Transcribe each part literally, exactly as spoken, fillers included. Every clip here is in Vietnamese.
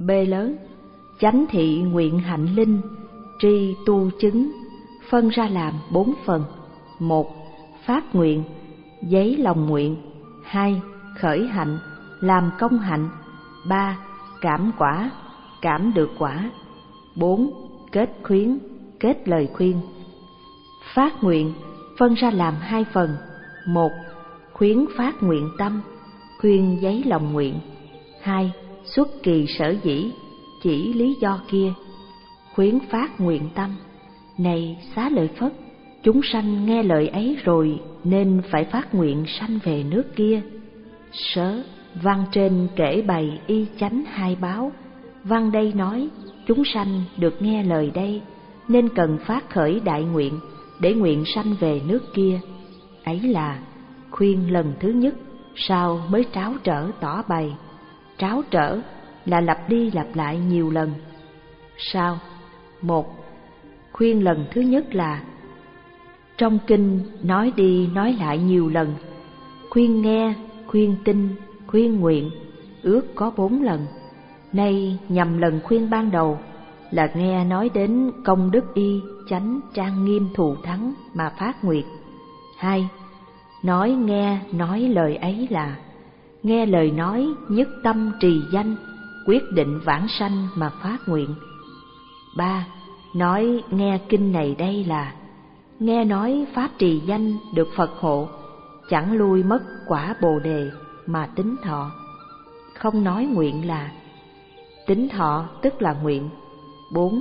B lớn, chánh thị nguyện hạnh linh, tri tu chứng, phân ra làm bốn phần. Một, phát nguyện, giấy lòng nguyện. Hai, khởi hạnh, làm công hạnh. Ba, cảm quả, cảm được quả. Bốn, kết khuyến, kết lời khuyên. Phát nguyện phân ra làm hai phần. Một, khuyến phát nguyện tâm, khuyên giấy lòng nguyện. Hai, xuất kỳ sở dĩ, chỉ lý do kia. Khuyến phát nguyện tâm, này Xá Lợi Phất, chúng sanh nghe lời ấy rồi nên phải phát nguyện sanh về nước kia. Sớ, văn trên kể bày y chánh hai báo, văn đây nói chúng sanh được nghe lời đây nên cần phát khởi đại nguyện để nguyện sanh về nước kia. Ấy là khuyên lần thứ nhất, sau mới tráo trở tỏ bày. Tráo trở là lặp đi lặp lại nhiều lần. Sao? Một, khuyên lần thứ nhất là trong kinh nói đi nói lại nhiều lần, khuyên nghe, khuyên tin, khuyên nguyện, ước có bốn lần. Nay nhằm lần khuyên ban đầu là nghe nói đến công đức y chánh trang nghiêm thù thắng mà phát nguyện. Hai, nói nghe nói lời ấy là nghe lời nói nhất tâm trì danh, quyết định vãng sanh mà phát nguyện. Ba, nói nghe kinh này đây là nghe nói pháp trì danh được Phật hộ, chẳng lui mất quả Bồ đề mà tính thọ. Không nói nguyện là tính thọ tức là nguyện. Bốn,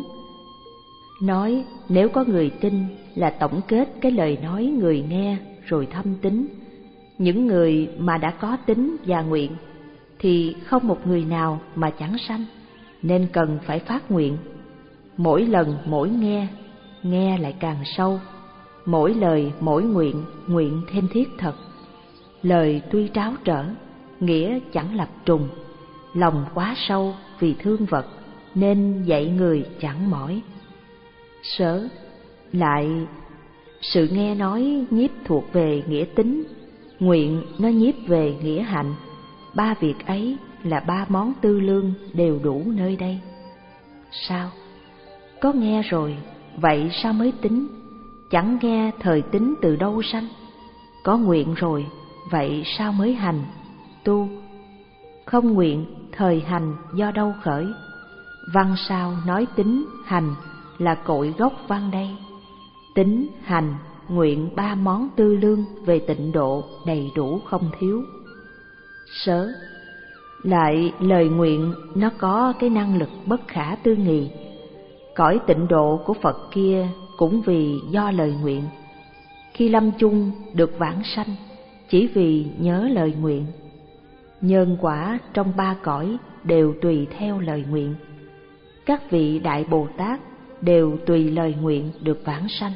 nói nếu có người tin là tổng kết cái lời nói người nghe rồi thâm tín. Những người mà đã có tín và nguyện thì không một người nào mà chẳng sanh, nên cần phải phát nguyện. Mỗi lần mỗi nghe, nghe lại càng sâu. Mỗi lời mỗi nguyện, nguyện thêm thiết thật. Lời tuy tráo trở, nghĩa chẳng lập trùng. Lòng quá sâu vì thương vật, nên dạy người chẳng mỏi. Sớ, lại sự nghe nói nhiếp thuộc về nghĩa tính, nguyện nó nhiếp về nghĩa hạnh. Ba việc ấy là ba món tư lương đều đủ nơi đây. Sao? Có nghe rồi, vậy sao mới tính? Chẳng nghe thời tính từ đâu sanh. Có nguyện rồi, vậy sao mới hành, tu? Không nguyện, thời hành do đâu khởi? Văn sao nói tính, hành là cội gốc văn đây. Tính, hành, nguyện ba món tư lương về tịnh độ đầy đủ không thiếu. Sớ, lại lời nguyện nó có cái năng lực bất khả tư nghị. Cõi tịnh độ của Phật kia cũng vì do lời nguyện. Khi lâm chung được vãng sanh chỉ vì nhớ lời nguyện. Nhân quả trong ba cõi đều tùy theo lời nguyện. Các vị Đại Bồ Tát đều tùy lời nguyện được vãng sanh.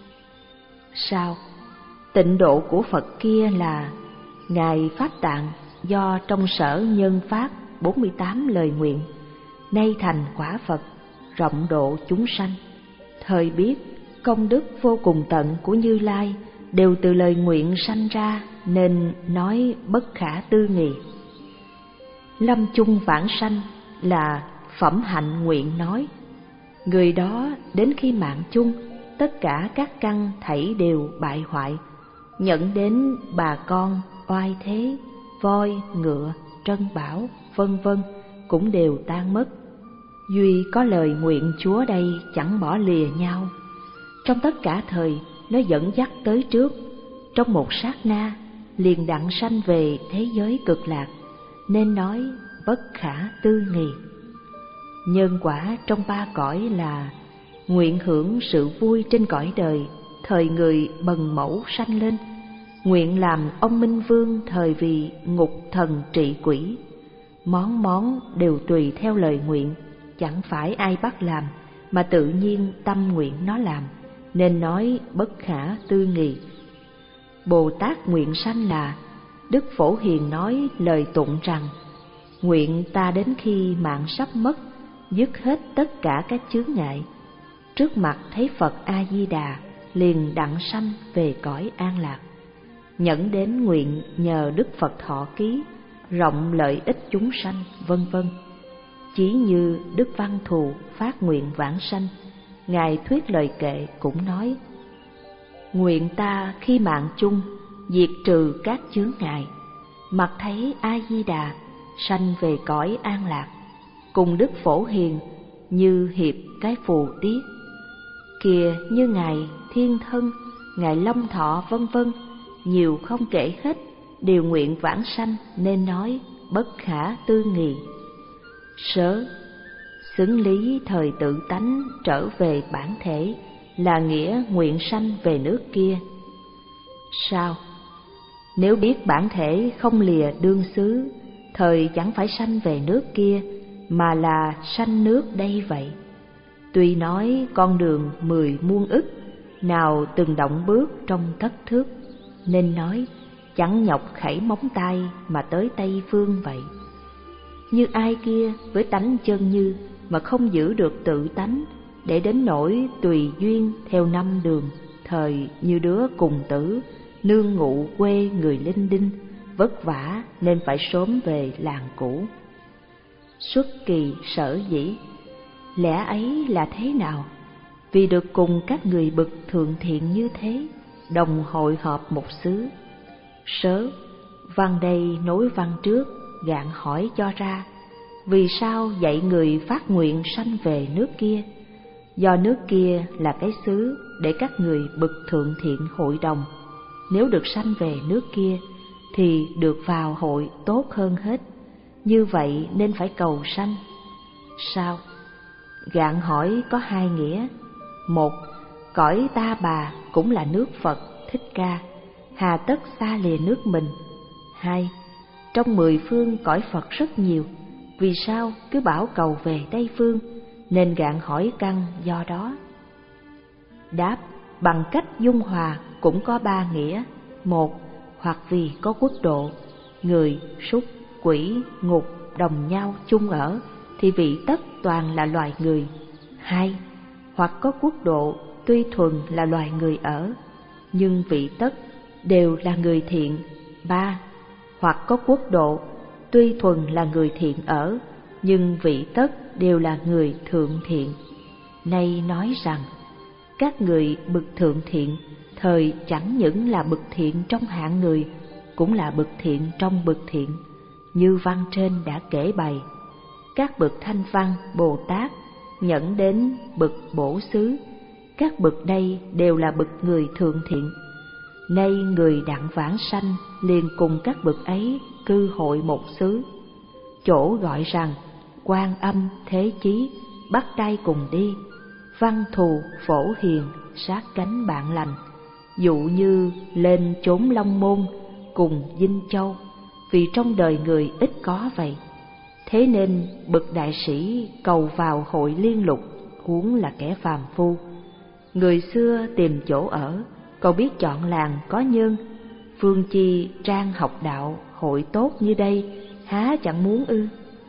Sao? Tịnh độ của Phật kia là Ngài Pháp Tạng do trong sở nhân pháp bốn mươi tám lời nguyện, nay thành quả Phật, rộng độ chúng sanh. Thời biết công đức vô cùng tận của Như Lai đều từ lời nguyện sanh ra, nên nói bất khả tư nghị. Lâm chung vãng sanh là phẩm hạnh nguyện nói. Người đó đến khi mạng chung, tất cả các căn thảy đều bại hoại, nhận đến bà con, oai thế, voi, ngựa, trân bảo, vân vân cũng đều tan mất. Duy có lời nguyện Chúa đây chẳng bỏ lìa nhau. Trong tất cả thời, nó dẫn dắt tới trước, trong một sát na liền đặng sanh về thế giới cực lạc, nên nói bất khả tư nghị. Nhân quả trong ba cõi là nguyện hưởng sự vui trên cõi đời, thời người bần mẫu sanh lên. Nguyện làm ông Minh Vương thời vì ngục thần trị quỷ. Món món đều tùy theo lời nguyện, chẳng phải ai bắt làm, mà tự nhiên tâm nguyện nó làm, nên nói bất khả tư nghị. Bồ Tát nguyện sanh là Đức Phổ Hiền nói lời tụng rằng: nguyện ta đến khi mạng sắp mất, dứt hết tất cả các chướng ngại, trước mặt thấy Phật A Di Đà, liền đặng sanh về cõi an lạc. Nhẫn đến nguyện nhờ Đức Phật thọ ký, rộng lợi ích chúng sanh, vân vân. Chỉ như Đức Văn Thù phát nguyện vãng sanh, Ngài thuyết lời kệ cũng nói: Nguyện ta khi mạng chung, diệt trừ các chướng ngại, mặt thấy A Di Đà, sanh về cõi an lạc, cùng Đức Phổ Hiền như hiệp cái phù tiết. Kìa như Ngài Thiên Thân, Ngài Long Thọ vân vân, nhiều không kể hết, đều nguyện vãng sanh nên nói bất khả tư nghị. Sớ, xứng lý thời tự tánh trở về bản thể, là nghĩa nguyện sanh về nước kia. Sao? Nếu biết bản thể không lìa đương xứ, thời chẳng phải sanh về nước kia, mà là sanh nước đây vậy. Tuy nói con đường mười muôn ức, nào từng động bước trong thất thước, nên nói chẳng nhọc khẩy móng tay mà tới Tây Phương vậy. Như ai kia với tánh chân như mà không giữ được tự tánh, để đến nỗi tùy duyên theo năm đường, thời như đứa cùng tử, nương ngụ quê người linh đinh, vất vả nên phải sớm về làng cũ. Xuất kỳ sở dĩ, lẽ ấy là thế nào? Vì được cùng các người bậc thượng thiện như thế, đồng hội họp một xứ. Sớ, văn đây nối văn trước, gạn hỏi cho ra, vì sao dạy người phát nguyện sanh về nước kia? Do nước kia là cái xứ để các người bậc thượng thiện hội đồng. Nếu được sanh về nước kia thì được vào hội tốt hơn hết. Như vậy nên phải cầu sanh. Sao? Gạn hỏi có hai nghĩa. Một, cõi Ta Bà cũng là nước Phật Thích Ca, hà tất xa lìa nước mình. Hai, trong mười phương cõi Phật rất nhiều, vì sao cứ bảo cầu về Tây Phương? Nên gạn hỏi căn do đó. Đáp, bằng cách dung hòa cũng có ba nghĩa. Một, hoặc vì có quốc độ, người, súc, quỷ, ngục đồng nhau chung ở, thì vị tất toàn là loài người. Hai, hoặc có quốc độ tuy thuần là loài người ở, nhưng vị tất đều là người thiện. Ba, hoặc có quốc độ tuy thuần là người thiện ở, nhưng vị tất đều là người thượng thiện. Nay nói rằng, các người bậc thượng thiện, thời chẳng những là bậc thiện trong hạng người, cũng là bậc thiện trong bậc thiện, như văn trên đã kể bày. Các bậc thanh văn, Bồ Tát, nhẫn đến bậc bổ xứ, các bậc đây đều là bậc người thượng thiện. Nay người đặng vãng sanh liền cùng các bậc ấy cư hội một xứ. Chỗ gọi rằng Quan Âm Thế Chí bắt tay cùng đi, Văn Thù Phổ Hiền sát cánh bạn lành. Dụ như lên chốn Long Môn cùng Vinh Châu, vì trong đời người ít có vậy. Thế nên bậc đại sĩ cầu vào hội liên lục, huống là kẻ phàm phu. Người xưa tìm chỗ ở, cầu biết chọn làng có nhân. Phương chi trang học đạo hội tốt như đây, há chẳng muốn ư?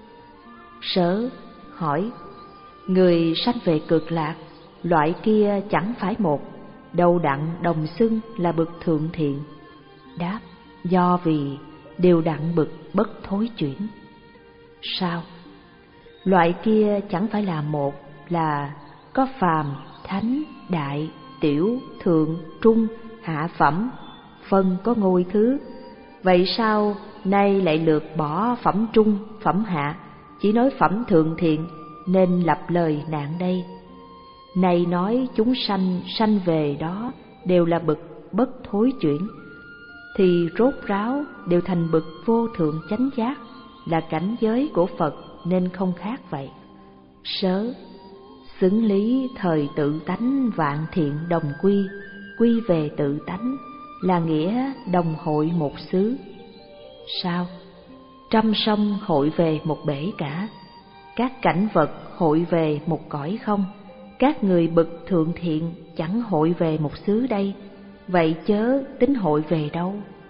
Sớ, hỏi, người sanh về cực lạc, loại kia chẳng phải một, đâu đặng đồng xưng là bậc thượng thiện. Đáp, do vì đều đặng bậc bất thối chuyển. Sao? Loại kia chẳng phải là một, là có phàm, thánh, đại, tiểu, thượng, trung, hạ phẩm, phân có ngôi thứ. Vậy sao nay lại lược bỏ phẩm trung, phẩm hạ, chỉ nói phẩm thượng thiện, nên lập lời nạn đây? Này nói chúng sanh sanh về đó đều là bậc bất thối chuyển, thì rốt ráo đều thành bậc vô thượng chánh giác, là cảnh giới của Phật nên không khác vậy. Sớ, xứng lý thời tự tánh vạn thiện đồng quy, quy về tự tánh, là nghĩa đồng hội một xứ. Sao? Trăm sông hội về một bể cả, các cảnh vật hội về một cõi không, các người bậc thượng thiện chẳng hội về một xứ đây, vậy chớ tính hội về đâu?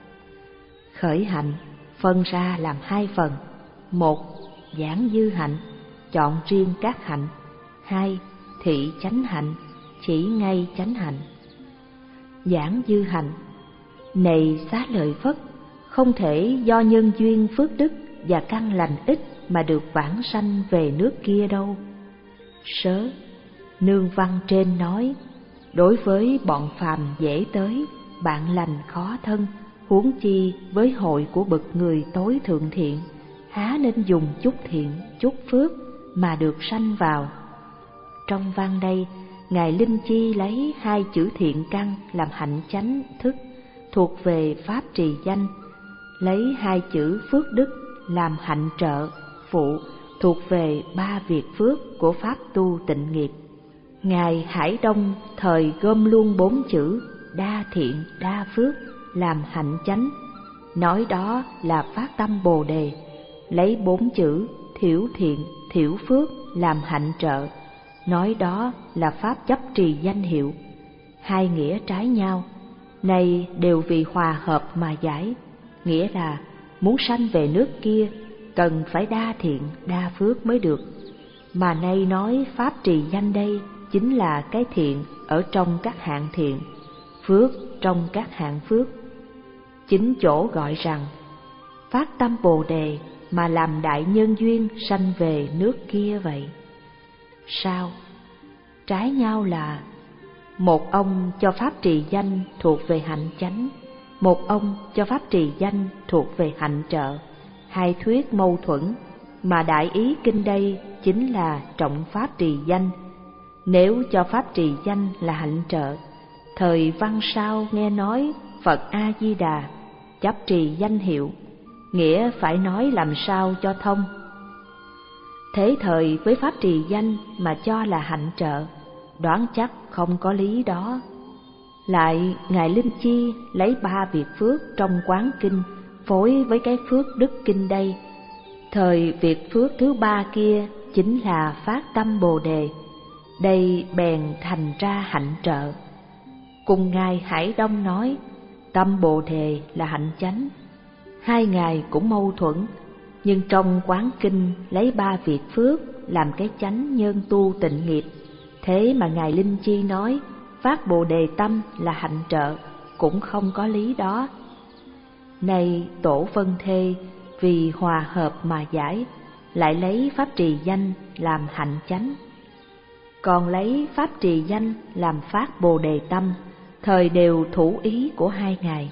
Khởi hạnh phân ra làm hai phần. Một, giảng dư hạnh, chọn riêng các hạnh. Hai, thị chánh hạnh, chỉ ngay chánh hạnh. Giảng dư hạnh, này Xá Lợi Phất, không thể do nhân duyên phước đức và căn lành ít mà được vãng sanh về nước kia đâu. Sớ, nương văn trên nói, đối với bọn phàm dễ tới, bạn lành khó thân, huống chi với hội của bậc người tối thượng thiện, há nên dùng chút thiện, chút phước mà được sanh vào. Trong văn đây, Ngài Linh Chi lấy hai chữ thiện căn làm hạnh chánh thức, thuộc về pháp trì danh, lấy hai chữ phước đức làm hạnh trợ, phụ, thuộc về ba việc phước của pháp tu tịnh nghiệp. Ngài Hải Đông thời gom luôn bốn chữ đa thiện đa phước làm hạnh chánh, nói đó là phát tâm Bồ Đề, lấy bốn chữ thiểu thiện thiểu phước làm hạnh trợ, nói đó là pháp chấp trì danh hiệu. Hai nghĩa trái nhau, này đều vì hòa hợp mà giải, nghĩa là muốn sanh về nước kia cần phải đa thiện đa phước mới được, mà nay nói pháp trì danh đây chính là cái thiện ở trong các hạng thiện, phước trong các hạng phước. Chính chỗ gọi rằng phát tâm Bồ Đề mà làm đại nhân duyên sanh về nước kia vậy. Sao? Trái nhau là một ông cho pháp trì danh thuộc về hạnh chánh, một ông cho pháp trì danh thuộc về hạnh trợ, hai thuyết mâu thuẫn, mà đại ý kinh đây chính là trọng pháp trì danh. Nếu cho pháp trì danh là hạnh trợ, thời văn sau nghe nói Phật A Di Đà chấp trì danh hiệu, nghĩa phải nói làm sao cho thông. Thế thời với pháp trì danh mà cho là hạnh trợ, đoán chắc không có lý đó. Lại Ngài Linh Chi lấy ba việc phước trong quán kinh phối với cái phước đức kinh đây, thời việc phước thứ ba kia chính là phát tâm Bồ Đề, đây bèn thành ra hạnh trợ. Cùng Ngài Hải Đông nói tâm Bồ Đề là hạnh chánh, hai ngài cũng mâu thuẫn, nhưng trong quán kinh lấy ba việc phước làm cái chánh nhân tu tịnh nghiệp, thế mà Ngài Linh Chi nói phát Bồ Đề tâm là hạnh trợ, cũng không có lý đó. Này tổ phân thê vì hòa hợp mà giải, lại lấy pháp trì danh làm hạnh chánh, còn lấy pháp trì danh làm phát Bồ Đề tâm, thời đều thủ ý của hai ngài,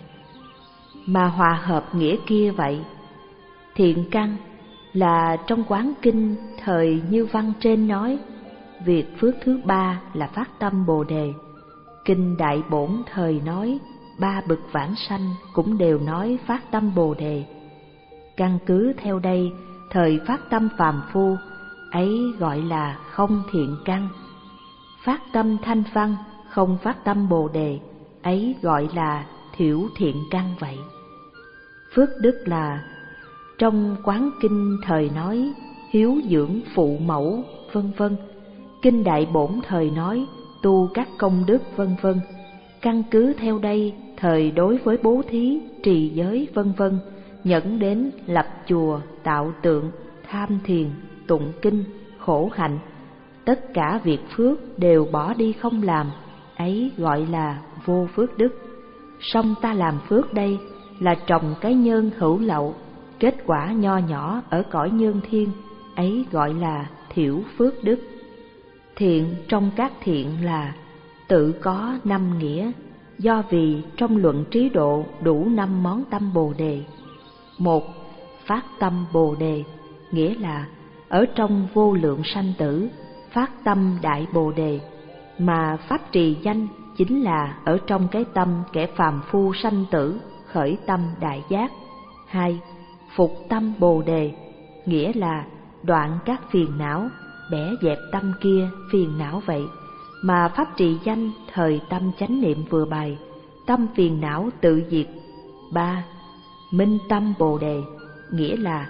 mà hòa hợp nghĩa kia vậy. Thiện căn là trong quán kinh thời như văn trên nói, việc phước thứ ba là phát tâm Bồ Đề. Kinh Đại Bổn thời nói ba bậc vãng sanh cũng đều nói phát tâm Bồ Đề. Căn cứ theo đây, thời phát tâm phàm phu ấy gọi là không thiện căn, phát tâm thanh văn không phát tâm Bồ Đề ấy gọi là thiểu thiện căn vậy. Phước đức là trong quán kinh thời nói hiếu dưỡng phụ mẫu vân vân, kinh Đại Bổn thời nói tu các công đức vân vân. Căn cứ theo đây, thời đối với bố thí, trì giới vân vân, nhẫn đến lập chùa, tạo tượng, tham thiền, tụng kinh, khổ hạnh, tất cả việc phước đều bỏ đi không làm, ấy gọi là vô phước đức. Song ta làm phước đây là trồng cái nhân hữu lậu, kết quả nho nhỏ ở cõi nhân thiên, ấy gọi là thiểu phước đức. Thiện trong các thiện là tự có năm nghĩa, do vì trong luận trí độ đủ năm món tâm Bồ Đề. Một, phát tâm Bồ Đề, nghĩa là ở trong vô lượng sanh tử phát tâm Đại Bồ Đề, mà pháp trì danh chính là ở trong cái tâm kẻ phàm phu sanh tử khởi tâm đại giác. Hai, phục tâm Bồ Đề, nghĩa là đoạn các phiền não, bẻ dẹp tâm kia phiền não vậy, mà pháp trì danh thời tâm chánh niệm vừa bày, tâm phiền não tự diệt. Ba, minh tâm Bồ Đề, nghĩa là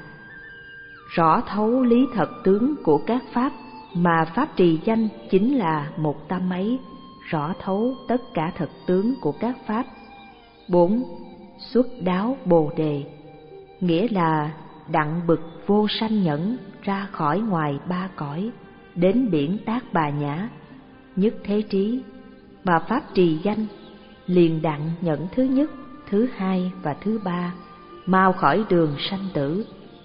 rõ thấu lý thật tướng của các pháp, mà pháp trì danh chính là một tâm ấy, rõ thấu tất cả thật tướng của các pháp. Bốn, xuất đáo Bồ Đề, nghĩa là đặng bực vô sanh nhẫn ra khỏi ngoài ba cõi, đến biển Tác Bà Nhã, nhất thế trí, mà pháp trì danh liền đặng nhẫn thứ nhất, thứ hai và thứ ba, mau khỏi đường sanh tử,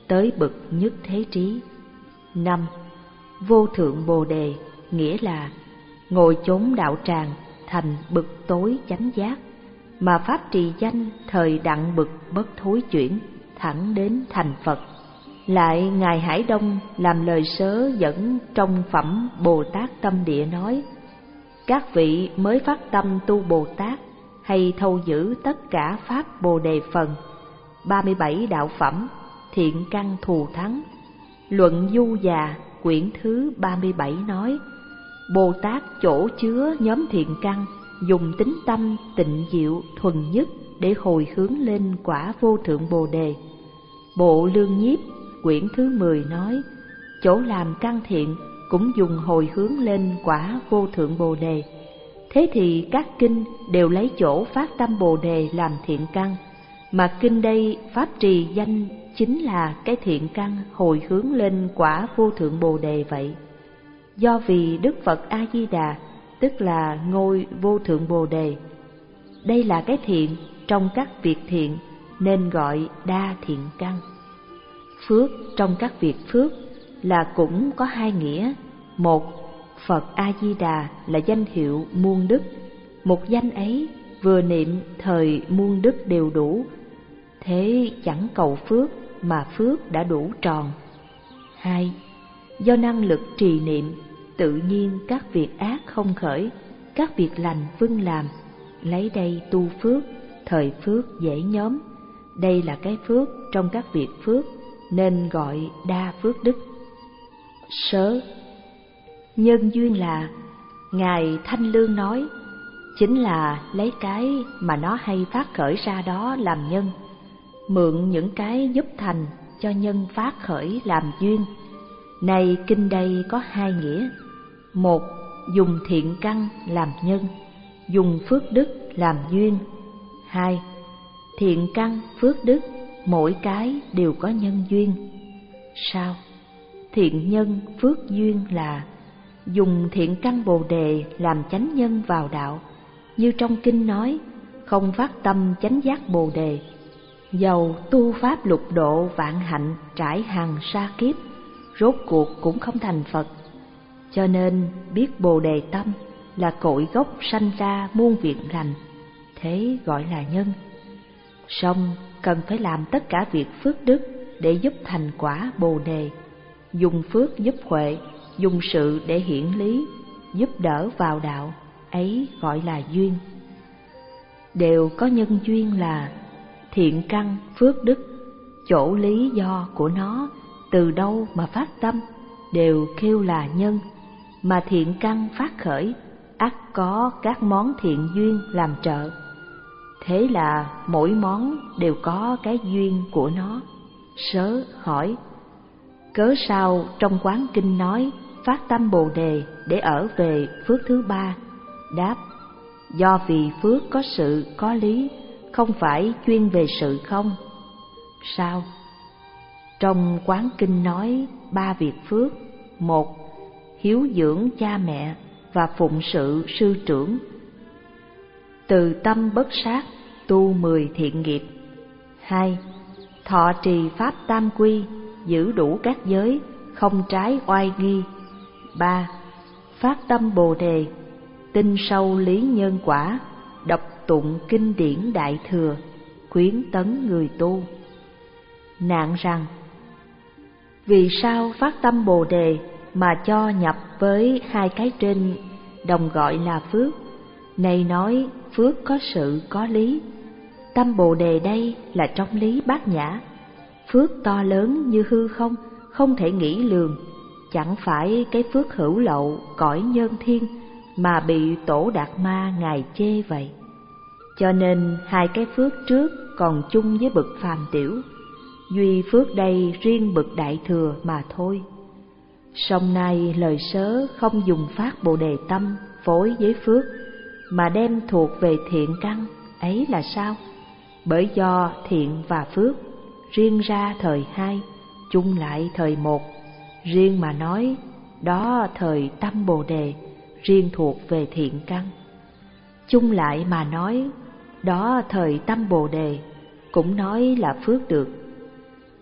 tới bậc nhất thế trí. Năm. Vô thượng Bồ Đề nghĩa là ngồi chốn đạo tràng thành bậc tối chánh giác, mà pháp trì danh thời đặng bậc bất thối chuyển, thẳng đến thành Phật. Lại Ngài Hải Đông làm lời sớ dẫn trong phẩm Bồ Tát Tâm Địa nói: các vị mới phát tâm tu Bồ Tát, hay thâu giữ tất cả pháp Bồ Đề phần, ba mươi bảy đạo phẩm, thiện căn thù thắng. Luận Du Già quyển thứ ba mươi bảy nói: Bồ Tát chỗ chứa nhóm thiện căn, dùng tính tâm tịnh diệu thuần nhất để hồi hướng lên quả vô thượng Bồ Đề. Bộ Lương Nhiếp quyển thứ mười nói: chỗ làm căn thiện cũng dùng hồi hướng lên quả vô thượng Bồ Đề. Thế thì các kinh đều lấy chỗ phát tâm Bồ Đề làm thiện căn, mà kinh đây pháp trì danh chính là cái thiện căn hồi hướng lên quả vô thượng Bồ Đề vậy. Do vì Đức Phật A Di Đà tức là ngôi vô thượng Bồ Đề, đây là cái thiện trong các việc thiện nên gọi đa thiện căn. Phước trong các việc phước là cũng có hai nghĩa. Một, Phật A Di Đà là danh hiệu muôn đức, một danh ấy vừa niệm thời muôn đức đều đủ, thế chẳng cầu phước mà phước đã đủ tròn. Hai, do năng lực trì niệm, tự nhiên các việc ác không khởi, các việc lành vâng làm, lấy đây tu phước, thời phước dễ nhóm. Đây là cái phước trong các việc phước nên gọi đa phước đức. Sớ nhân duyên là Ngài Thanh Lương nói, chính là lấy cái mà nó hay phát khởi ra đó làm nhân, mượn những cái giúp thành cho nhân phát khởi làm duyên. Này kinh đây có hai nghĩa. Một, dùng thiện căn làm nhân, dùng phước đức làm duyên. Hai, thiện căn phước đức mỗi cái đều có nhân duyên. Sao? Thiện nhân phước duyên là dùng thiện căn Bồ Đề làm chánh nhân vào đạo, như trong kinh nói: không phát tâm chánh giác Bồ Đề, dầu tu pháp lục độ vạn hạnh trải hàng sa kiếp, rốt cuộc cũng không thành Phật. Cho nên biết Bồ Đề tâm là cội gốc sanh ra muôn việc lành, thế gọi là nhân. Song cần phải làm tất cả việc phước đức để giúp thành quả Bồ Đề, dùng phước giúp huệ, dùng sự để hiển lý, giúp đỡ vào đạo, ấy gọi là duyên. Đều có nhân duyên là thiện căn phước đức, chỗ lý do của nó từ đâu mà phát tâm đều kêu là nhân, mà thiện căn phát khởi ắt có các món thiện duyên làm trợ. Thế là mỗi món đều có cái duyên của nó. Sớ hỏi: cớ sao trong quán kinh nói phát tâm Bồ Đề để ở về phước thứ ba? Đáp: do vì phước có sự có lý, không phải chuyên về sự không. Sao? Trong quán kinh nói ba việc phước. Một, hiếu dưỡng cha mẹ và phụng sự sư trưởng, từ tâm bất sát tu mười thiện nghiệp. Hai, thọ trì pháp tam quy, giữ đủ các giới, không trái oai nghi. Ba, phát tâm Bồ Đề, tin sâu lý nhân quả, đọc tụng kinh điển Đại Thừa, khuyến tấn người tu. Nạn rằng vì sao phát tâm Bồ Đề mà cho nhập với hai cái trên đồng gọi là phước? Này nói phước có sự có lý. Tâm Bồ Đề đây là trong lý bát nhã, phước to lớn như hư không, không thể nghĩ lường. Chẳng phải cái phước hữu lậu cõi nhân thiên mà bị Tổ Đạt Ma ngài chê vậy. Cho nên hai cái phước trước còn chung với bậc phàm tiểu, duy phước đây riêng bậc Đại Thừa mà thôi. Song nay lời sớ không dùng phát Bồ Đề tâm phối với phước, mà đem thuộc về thiện căn, ấy là sao? Bởi do thiện và phước riêng ra thời hai, chung lại thời một. Riêng mà nói, đó thời tâm Bồ Đề, riêng thuộc về thiện căn. Chung lại mà nói, đó thời tâm Bồ Đề, cũng nói là phước được.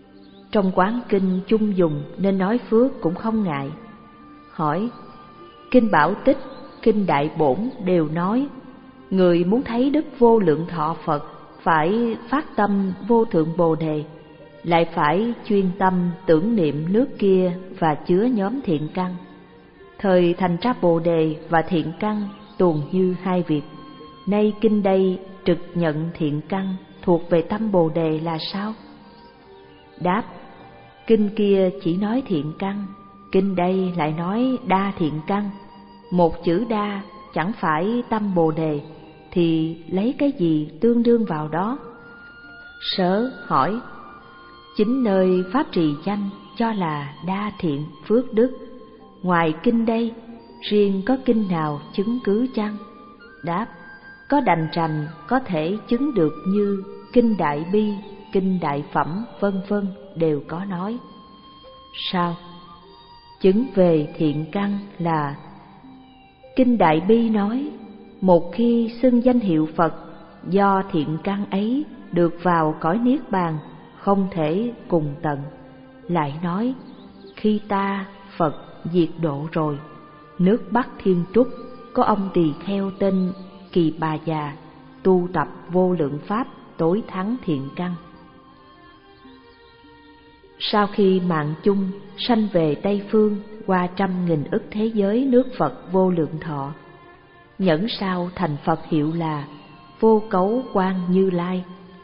trong quán kinh chung dùng nên nói phước cũng không ngại. Hỏi: kinh Bảo Tích, kinh Đại Bổn đều nói người muốn thấy đức vô lượng thọ Phật phải phát tâm vô thượng Bồ đề, lại phải chuyên tâm tưởng niệm nước kia và chứa nhóm thiện căn. Thời thành ra Bồ đề và thiện căn tuồn như hai việc. Nay kinh đây trực nhận thiện căn thuộc về tâm Bồ đề là sao? Đáp: kinh kia chỉ nói thiện căn, kinh đây lại nói đa thiện căn. Một chữ đa chẳng phải tâm Bồ đề, thì lấy cái gì tương đương vào đó? Sở hỏi: chính nơi pháp trì danh cho là đa thiện phước đức, ngoài kinh đây riêng có kinh nào chứng cứ chăng? Đáp: có đành rành có thể chứng được như kinh Đại Bi, kinh Đại Phẩm vân vân đều có nói. Sao? Chứng về thiện căn là kinh Đại Bi nói một khi xưng danh hiệu Phật, do thiện căn ấy được vào cõi niết bàn không thể cùng tận. Lại nói khi ta Phật diệt độ rồi, nước Bắc Thiên Trúc có ông tỳ kheo tên Kỳ Bà Già tu tập vô lượng pháp tối thắng thiện căn. Sau khi mạng chung sanh về Tây Phương qua trăm nghìn ức thế giới nước Phật vô lượng thọ, nhẫn sao thành Phật hiệu là Vô Cấu Quan Như Lai.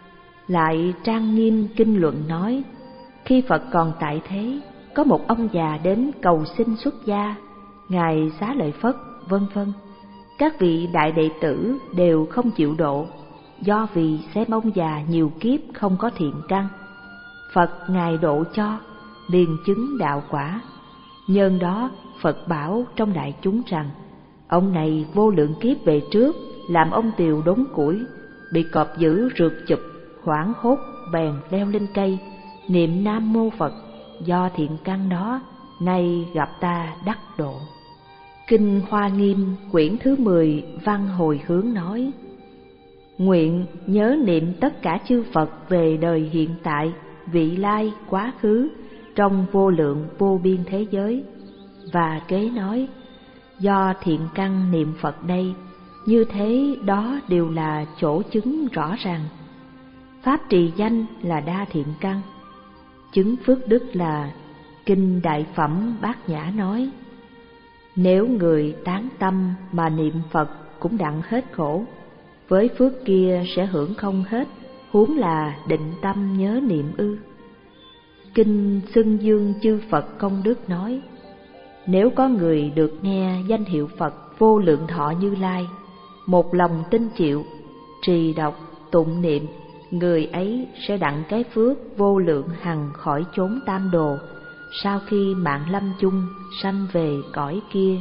Lại trang nghiêm kinh luận nói, khi Phật còn tại thế, có một ông già đến cầu xin xuất gia, ngài Xá Lợi Phất vân vân. Các vị đại đệ tử đều không chịu độ, do vì xem ông già nhiều kiếp không có thiện căn. Phật ngài độ cho, liền chứng đạo quả. Nhân đó Phật bảo trong đại chúng rằng, ông này vô lượng kiếp về trước làm ông tiều đốn củi, bị cọp dữ rượt chụp, hoảng hốt bèn leo lên cây, niệm Nam Mô Phật, do thiện căn đó nay gặp ta đắc độ. Kinh Hoa Nghiêm quyển thứ mười văn hồi hướng nói: nguyện nhớ niệm tất cả chư Phật về đời hiện tại, vị lai, quá khứ, trong vô lượng vô biên thế giới. Và kế nói, do thiện căn niệm Phật đây, như thế đó đều là chỗ chứng rõ ràng. Pháp trì danh là đa thiện căn, chứng phước đức là kinh Đại Phẩm Bát Nhã nói, nếu người tán tâm mà niệm Phật cũng đặng hết khổ, với phước kia sẽ hưởng không hết, huống là định tâm nhớ niệm ư. Kinh Xưng Dương Chư Phật Công Đức nói, nếu có người được nghe danh hiệu Phật vô lượng thọ Như Lai, một lòng tin chịu, trì đọc, tụng niệm, người ấy sẽ đặng cái phước vô lượng hằng khỏi chốn tam đồ, sau khi mạng lâm chung sanh về cõi kia.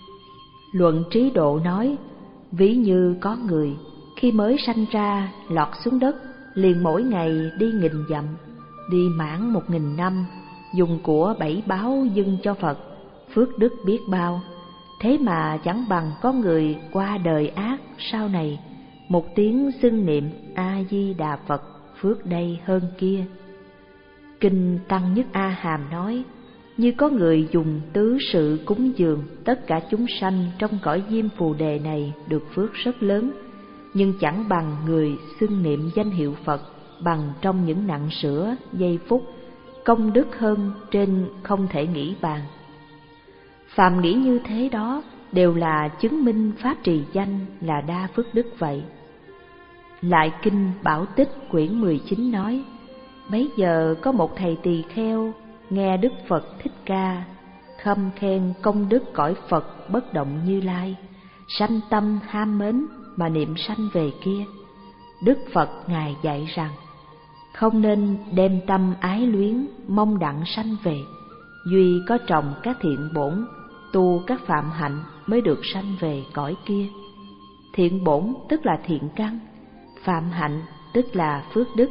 Luận Trí Độ nói, ví như có người khi mới sanh ra lọt xuống đất, liền mỗi ngày đi nghìn dặm, đi mãn một nghìn năm, dùng của bảy báo dâng cho Phật, phước đức biết bao. Thế mà chẳng bằng có người qua đời ác sau này, một tiếng xưng niệm A Di Đà Phật, phước đây hơn kia. Kinh Tăng Nhất A Hàm nói, như có người dùng tứ sự cúng dường tất cả chúng sanh trong cõi Diêm Phù Đề này được phước rất lớn, nhưng chẳng bằng người xưng niệm danh hiệu Phật bằng trong những nặng sữa giây phút, công đức hơn trên không thể nghĩ bàn. Phàm nghĩ như thế đó đều là chứng minh pháp trì danh là đa phước đức vậy. Lại kinh Bảo Tích quyển mười chín nói, bấy giờ có một thầy tỳ kheo nghe Đức Phật Thích Ca khâm khen công đức cõi Phật bất động Như Lai, sanh tâm ham mến mà niệm sanh về kia. Đức Phật ngài dạy rằng, không nên đem tâm ái luyến mong đặng sanh về, duy có trồng các thiện bổn, tu các phạm hạnh mới được sanh về cõi kia. Thiện bổn tức là thiện căn, phạm hạnh tức là phước đức.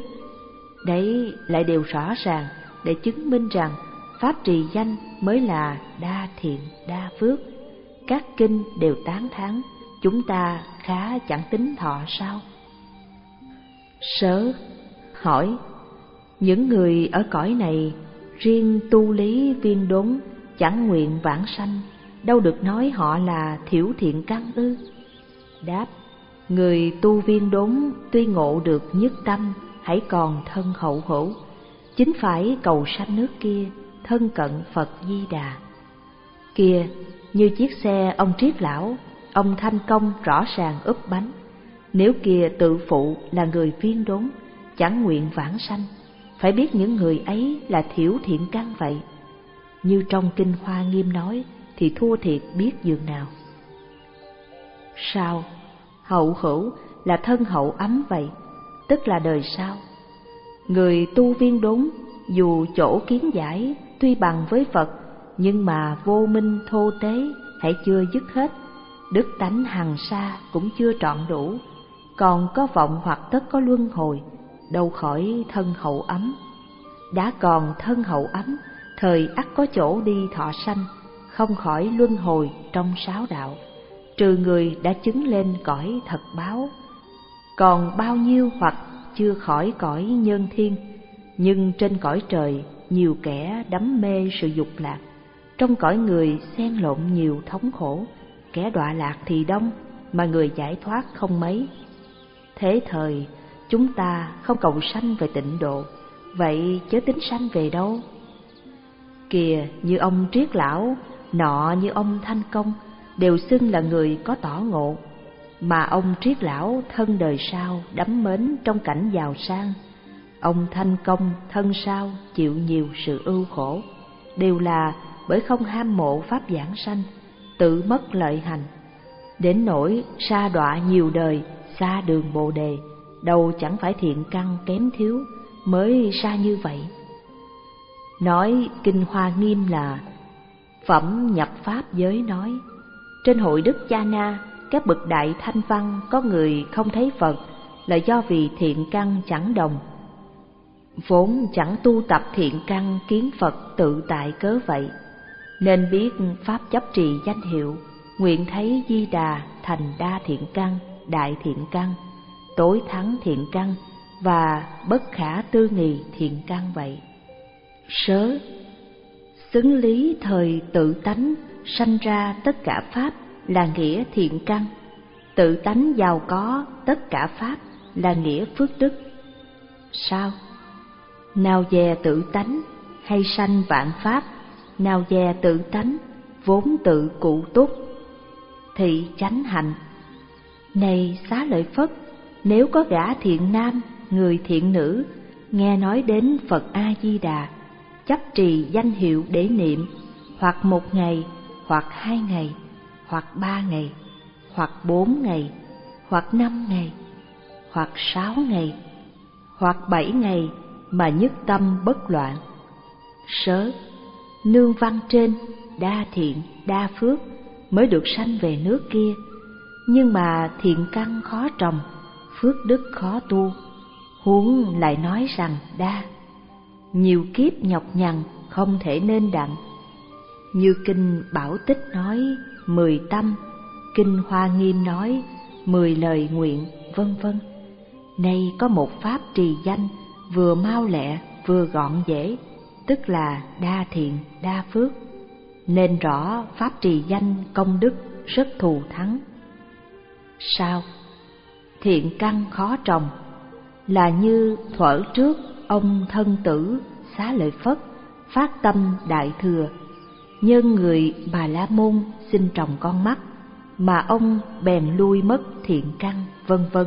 Đấy lại đều rõ ràng để chứng minh rằng pháp trì danh mới là đa thiện đa phước. Các kinh đều tán thán, chúng ta khá chẳng tính thọ sao? Sớ hỏi, Những người ở cõi này, riêng tu lý viên đốn, chẳng nguyện vãng sanh, đâu được nói họ là thiểu thiện căn ư? Đáp: người tu viên đốn tuy ngộ được nhất tâm, hãy còn thân hậu hữu, chính phải cầu sanh nước kia, thân cận Phật Di Đà. Kia như chiếc xe ông Triết Lão, ông Thanh Công rõ ràng úp bánh. Nếu kia tự phụ là người viên đốn, chẳng nguyện vãng sanh, phải biết những người ấy là thiểu thiện căn vậy. Như trong Kinh Hoa Nghiêm nói thì thua thiệt biết dường nào. Sao? Hậu hữu là thân hậu ấm vậy, tức là đời sau. Người tu viên đốn dù chỗ kiến giải tuy bằng với Phật, nhưng mà vô minh thô tế hãy chưa dứt hết, đức tánh hằng sa cũng chưa trọn đủ, còn có vọng hoặc tất có luân hồi, đâu khỏi thân hậu ấm. Đã còn thân hậu ấm, thời ắt có chỗ đi thọ sanh, không khỏi luân hồi trong sáu đạo, trừ người đã chứng lên cõi thật báo. Còn bao nhiêu hoặc chưa khỏi cõi nhân thiên, nhưng trên cõi trời nhiều kẻ đắm mê sự dục lạc, trong cõi người xen lộn nhiều thống khổ, kẻ đọa lạc thì đông, mà người giải thoát không mấy. Thế thời chúng ta không cầu sanh về tịnh độ, vậy chớ tính sanh về đâu? Kìa như ông Triết Lão, nọ như ông Thanh Công, đều xưng là người có tỏ ngộ, mà ông Triết Lão thân đời sau đắm mến trong cảnh giàu sang, ông Thanh Công thân sau chịu nhiều sự ưu khổ, đều là bởi không ham mộ pháp giảng sanh, tự mất lợi hành, đến nỗi sa đọa nhiều đời xa đường Bồ Đề, đâu chẳng phải thiện căn kém thiếu mới sa như vậy. Nói Kinh Hoa Nghiêm là phẩm nhập pháp giới nói, trên hội Đức Cha Na, các bậc đại thanh văn có người không thấy Phật là do vì thiện căn chẳng đồng, vốn chẳng tu tập thiện căn kiến Phật tự tại cớ vậy, nên biết pháp chấp trì danh hiệu, nguyện thấy Di Đà thành đa thiện căn, đại thiện căn, tối thắng thiện căn và bất khả tư nghì thiện căn vậy. Sớ xứng lý thời tự tánh sanh ra tất cả pháp là nghĩa thiện căn, tự tánh giàu có tất cả pháp là nghĩa phước đức. Sao? Nào dè tự tánh hay sanh vạn pháp, nào dè tự tánh vốn tự cụ túc, thị chánh hạnh. Này Xá Lợi Phất, nếu có gã thiện nam, người thiện nữ, nghe nói đến Phật A-di-đà, chấp trì danh hiệu để niệm, hoặc một ngày, hoặc hai ngày, hoặc ba ngày, hoặc bốn ngày, hoặc năm ngày, hoặc sáu ngày, hoặc bảy ngày mà nhất tâm bất loạn. Sớ, nương văn trên, đa thiện, đa phước mới được sanh về nước kia, nhưng mà thiện căn khó trồng, phước đức khó tu, huống lại nói rằng đa. Nhiều kiếp nhọc nhằn không thể nên đặng. Như Kinh Bảo Tích nói mười tâm, Kinh Hoa Nghiêm nói mười lời nguyện, vân vân. Nay có một pháp trì danh vừa mau lẹ vừa gọn dễ, tức là đa thiện đa phước, nên rõ pháp trì danh công đức rất thù thắng. Sao? Thiện căn khó trồng là như thuở trước ông thân tử Xá Lợi Phất phát tâm đại thừa, nhân người Bà La Môn xin trồng con mắt, mà ông bèn lui mất thiện căn, vân vân.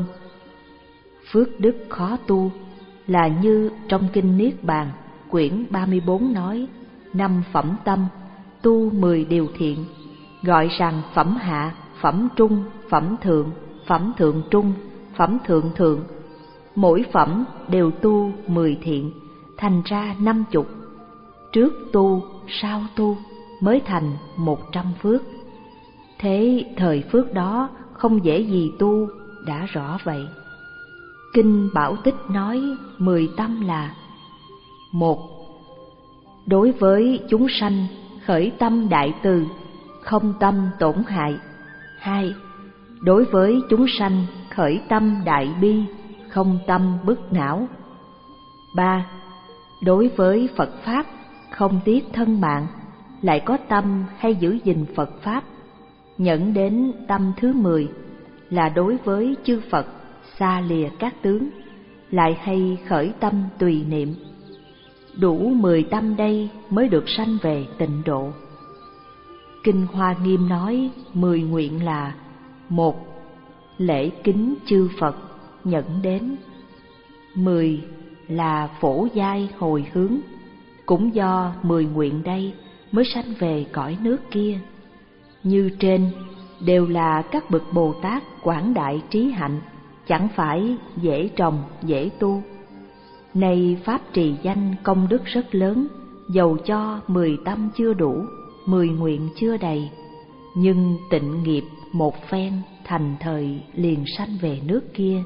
Phước đức khó tu là như trong Kinh Niết Bàn quyển ba mươi bốn nói năm phẩm tâm tu mười điều thiện, gọi rằng phẩm hạ, phẩm trung, phẩm thượng, phẩm thượng trung, phẩm thượng thượng. Mỗi phẩm đều tu mười thiện, thành ra năm chục. Trước tu, sau tu mới thành một trăm phước. Thế thời phước đó không dễ gì tu, đã rõ vậy. Kinh Bảo Tích nói mười tâm là: một. Đối với chúng sanh khởi tâm đại từ, không tâm tổn hại. Hai. Đối với chúng sanh khởi tâm đại bi, không tâm bức não. Ba. đối với Phật Pháp không tiếc thân mạng, lại có tâm hay giữ gìn Phật Pháp. Nhẫn đến tâm thứ mười là đối với chư Phật xa lìa các tướng, lại hay khởi tâm tùy niệm. Đủ mười tâm đây mới được sanh về tịnh độ. Kinh Hoa Nghiêm nói mười nguyện là: một. Lễ kính chư Phật nhẫn đến. Mười là phổ giai hồi hướng, cũng do mười nguyện đây mới sanh về cõi nước kia. Như trên đều là các bậc Bồ Tát quảng đại trí hạnh, chẳng phải dễ trồng dễ tu. Nay pháp trì danh công đức rất lớn, dầu cho mười tâm chưa đủ, mười nguyện chưa đầy, nhưng tịnh nghiệp một phen thành thời liền sanh về nước kia.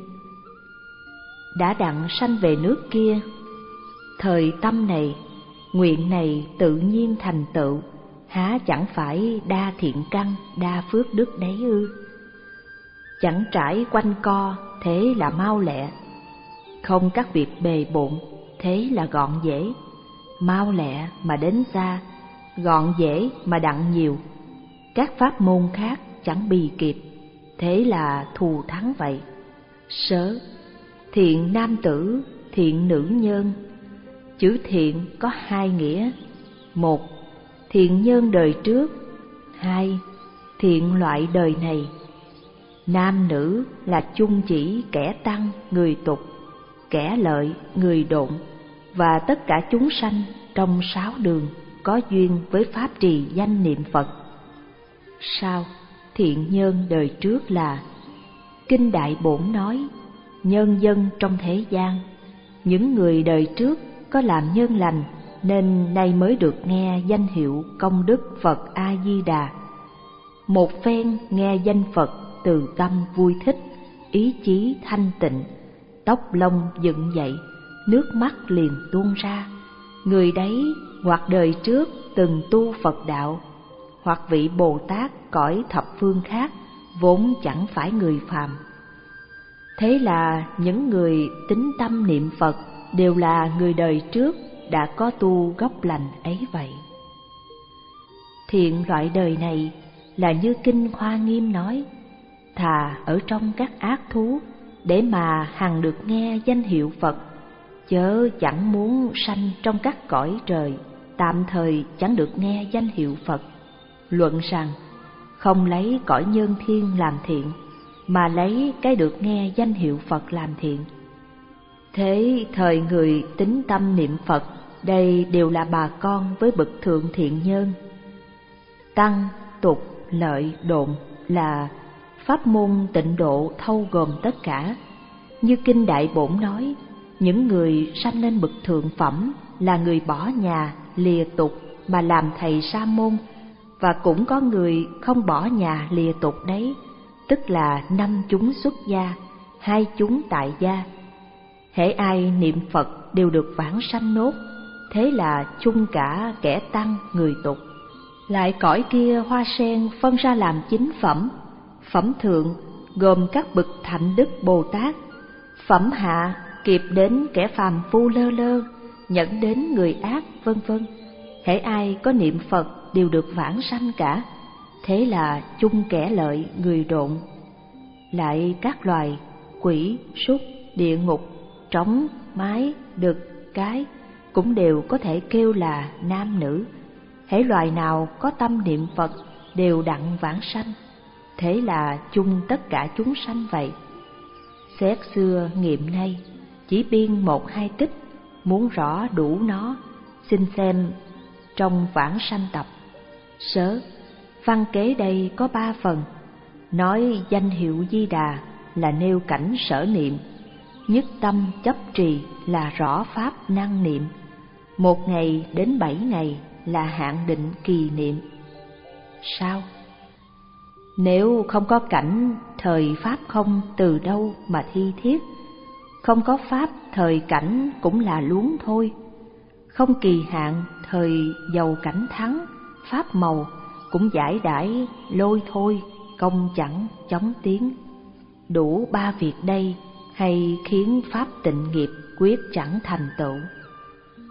Đã đặng sanh về nước kia, thời tâm này, nguyện này tự nhiên thành tựu, há chẳng phải đa thiện căn, đa phước đức đấy ư? Chẳng trải quanh co, thế là mau lẹ. Không các việc bề bộn, thế là gọn dễ. Mau lẹ mà đến xa, gọn dễ mà đặng nhiều. Các pháp môn khác chẳng bì kịp, thế là thù thắng vậy. Sớ, thiện nam tử, thiện nữ nhân. Chữ thiện có hai nghĩa: một, thiện nhân đời trước; hai, thiện loại đời này. Nam nữ là chung chỉ kẻ tăng, người tục, kẻ lợi, người độn, và tất cả chúng sanh trong sáu đường có duyên với pháp trì danh niệm Phật. Sao? Thiện nhân đời trước là Kinh Đại Bổn nói nhân dân trong thế gian. Những người đời trước có làm nhân lành nên nay mới được nghe danh hiệu công đức Phật A Di Đà. Một phen nghe danh Phật, từ tâm vui thích, ý chí thanh tịnh, tóc lông dựng dậy, nước mắt liền tuôn ra. Người đấy hoặc đời trước từng tu Phật đạo, hoặc vị Bồ Tát cõi thập phương khác, vốn chẳng phải người phàm. Thế là những người tín tâm niệm Phật đều là người đời trước đã có tu gốc lành ấy vậy. Thiện loại đời này là như Kinh Hoa Nghiêm nói: thà ở trong các ác thú để mà hằng được nghe danh hiệu Phật, chớ chẳng muốn sanh trong các cõi trời tạm thời chẳng được nghe danh hiệu Phật. Luận rằng không lấy cõi nhân thiên làm thiện, mà lấy cái được nghe danh hiệu Phật làm thiện. Thế thời người tín tâm niệm Phật, đây đều là bà con với bậc thượng thiện nhân. Tăng, tục, lợi, độn là pháp môn tịnh độ thâu gồm tất cả. Như Kinh Đại Bổn nói, những người sanh lên bậc thượng phẩm là người bỏ nhà, lìa tục mà làm thầy sa môn, và cũng có người không bỏ nhà lìa tục đấy, tức là năm chúng xuất gia, hai chúng tại gia. Hễ ai niệm Phật đều được vãng sanh nốt, thế là chung cả kẻ tăng, người tục. Lại cõi kia hoa sen phân ra làm chín phẩm: phẩm thượng gồm các bậc thạnh đức Bồ Tát, phẩm hạ kịp đến kẻ phàm phu lơ lơ, nhẫn đến người ác, vân vân. Hễ ai có niệm Phật đều được vãng sanh cả, thế là chung kẻ lợi, người độn. Lại các loài quỷ, súc, địa ngục, trống, mái, đực, cái cũng đều có thể kêu là nam nữ. Hễ loài nào có tâm niệm Phật đều đặng vãng sanh, thế là chung tất cả chúng sanh vậy. Xét xưa nghiệm nay, chỉ biên một hai tích, muốn rõ đủ nó, xin xem trong vãng sanh tập. Sớ, văn kế đây có ba phần. Nói danh hiệu Di Đà là nêu cảnh sở niệm, nhất tâm chấp trì là rõ pháp năng niệm, một ngày đến bảy ngày là hạn định kỳ niệm. Sao? Nếu không có cảnh thời pháp không, từ đâu mà thi thiết? Không có pháp thời cảnh cũng là luống thôi. Không kỳ hạn thời giàu cảnh thắng, pháp màu cũng giải đãi lôi thôi, công chẳng chóng tiến. Đủ ba việc đây hay khiến pháp tịnh nghiệp quyết chẳng thành tựu.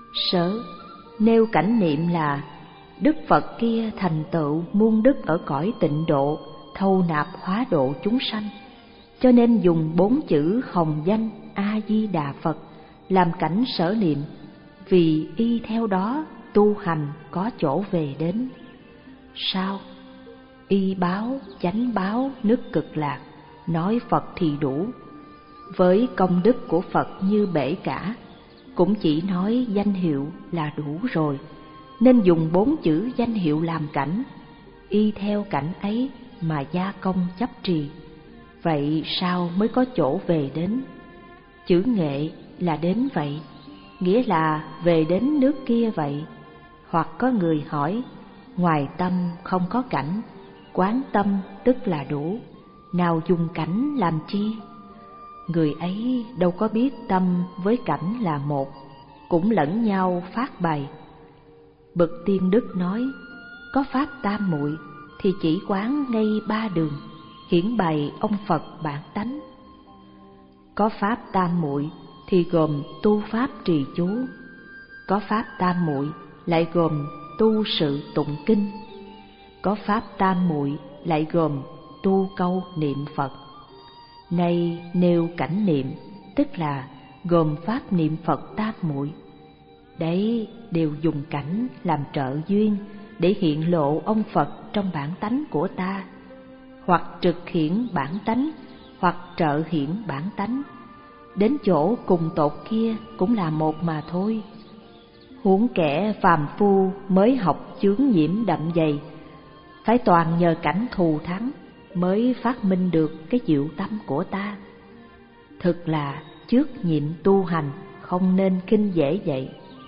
Sớ nêu cảnh niệm là Đức Phật kia thành tựu muôn đức ở cõi tịnh độ, thâu nạp hóa độ chúng sanh, cho nên dùng bốn chữ hồng danh A Di Đà Phật làm cảnh sở niệm, vì y theo đó tu hành có chỗ về đến. Sao? Y báo, chánh báo, nước cực lạc, nói Phật thì đủ. Với công đức của Phật như bể cả, cũng chỉ nói danh hiệu là đủ rồi, nên dùng bốn chữ danh hiệu làm cảnh, y theo cảnh ấy mà gia công chấp trì. Vậy sao mới có chỗ về đến? Chữ nghệ là đến vậy, nghĩa là về đến nước kia vậy. Hoặc có người hỏi, ngoài tâm không có cảnh, quán tâm tức là đủ, nào dùng cảnh làm chi? Người ấy đâu có biết tâm với cảnh là một, cũng lẫn nhau phát bày. Bậc tiên đức nói, có pháp tam muội thì chỉ quán ngay ba đường, hiển bày ông Phật bản tánh. Có pháp tam muội thì gồm tu pháp trì chú, có pháp tam muội lại gồm tu sự tụng kinh, có pháp tam muội lại gồm tu câu niệm Phật. Nay nêu cảnh niệm, tức là gồm pháp niệm Phật tam muội. Đấy đều dùng cảnh làm trợ duyên để hiện lộ ông Phật trong bản tánh của ta, hoặc trực hiển bản tánh, hoặc trợ hiển bản tánh. Đến chỗ cùng tột kia cũng là một mà thôi. Huống kẻ phàm phu mới học chướng nhiễm đậm dày, phải toàn nhờ cảnh thù thắng mới phát minh được cái diệu tâm của ta. Thực là trước nhiệm tu hành không nên khinh dễ vậy.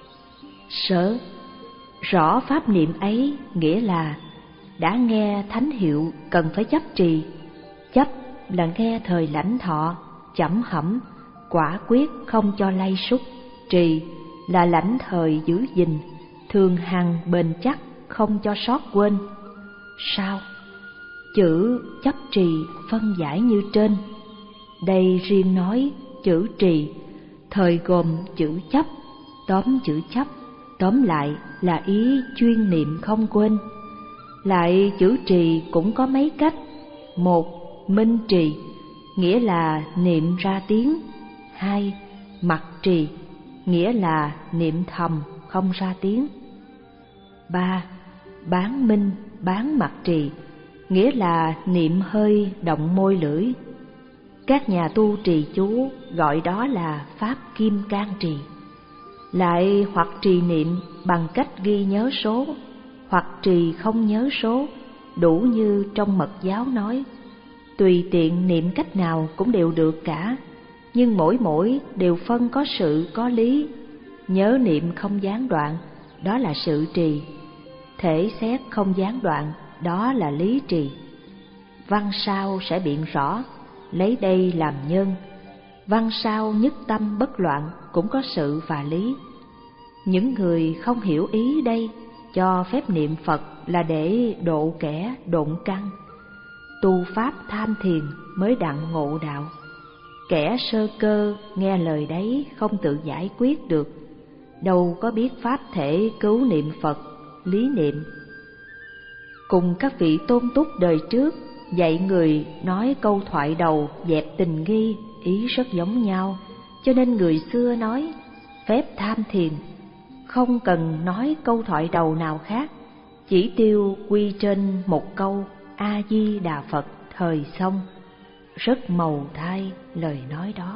Sớ rõ pháp niệm ấy nghĩa là đã nghe thánh hiệu cần phải chấp trì. Chấp là nghe thời lãnh thọ, chẩm hẩm, quả quyết không cho lay sút. Trì là lãnh thời giữ gìn, thường hằng bền chắc, không cho sót quên. Sao? Chữ chấp trì phân giải như trên. Đây riêng nói chữ trì, thời gồm chữ chấp, tóm chữ chấp, tóm lại là ý chuyên niệm không quên. Lại chữ trì cũng có mấy cách. Một, minh trì, nghĩa là niệm ra tiếng. Hai, mặc trì, nghĩa là niệm thầm không ra tiếng. Ba, bán minh, bán mặc trì, nghĩa là niệm hơi động môi lưỡi. Các nhà tu trì chú gọi đó là pháp kim cang trì. Lại hoặc trì niệm bằng cách ghi nhớ số, hoặc trì không nhớ số, đủ như trong mật giáo nói. Tùy tiện niệm cách nào cũng đều được cả, nhưng mỗi mỗi đều phân có sự có lý. Nhớ niệm không gián đoạn, đó là sự trì. Thể xét không gián đoạn, đó là lý trì. Văn sau sẽ biện rõ, lấy đây làm nhân. Văn sau nhất tâm bất loạn cũng có sự và lý. Những người không hiểu ý đây cho phép niệm Phật là để độ kẻ độn căn. Tu pháp tham thiền mới đặng ngộ đạo. Kẻ sơ cơ nghe lời đấy không tự giải quyết được, đâu có biết pháp thể cứu niệm Phật, lý niệm. Cùng các vị tôn túc đời trước dạy người nói câu thoại đầu dẹp tình nghi, ý rất giống nhau, cho nên người xưa nói phép tham thiền không cần nói câu thoại đầu nào khác, chỉ tiêu quy trên một câu A Di Đà Phật thời xong. Rất màu thai lời nói đó.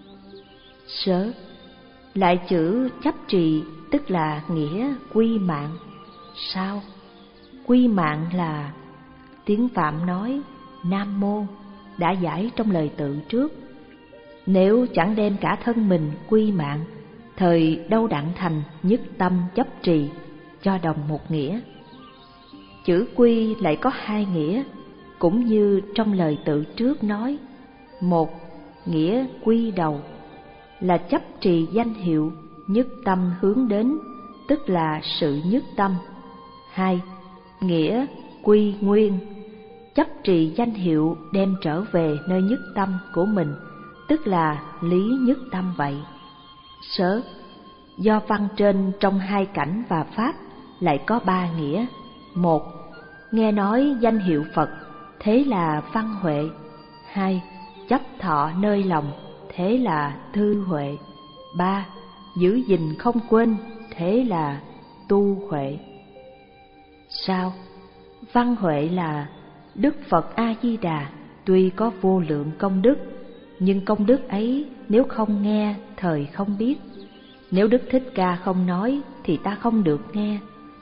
Sớ lại chữ chấp trì tức là nghĩa quy mạng. Sao? Quy mạng là tiếng Phạm nói Nam Mô đã giải trong lời tự trước. Nếu chẳng đem cả thân mình quy mạng, thời đâu đặng thành nhất tâm chấp trì, cho đồng một nghĩa. Chữ quy lại có hai nghĩa, cũng như trong lời tự trước nói. Một, nghĩa quy đầu, là chấp trì danh hiệu, nhất tâm hướng đến, tức là sự nhất tâm. Hai, nghĩa quy nguyên, chấp trì danh hiệu đem trở về nơi nhất tâm của mình, tức là lý nhất tâm vậy. Sớ, do văn trên trong hai cảnh và pháp lại có ba nghĩa. Một, nghe nói danh hiệu Phật, thế là văn huệ. Hai, chấp thọ nơi lòng, thế là tư huệ. Ba, giữ gìn không quên, thế là tu huệ. Sao? Văn huệ là Đức Phật A-di-đà tuy có vô lượng công đức, nhưng công đức ấy nếu không nghe, thời không biết. Nếu Đức Thích Ca không nói thì ta không được nghe.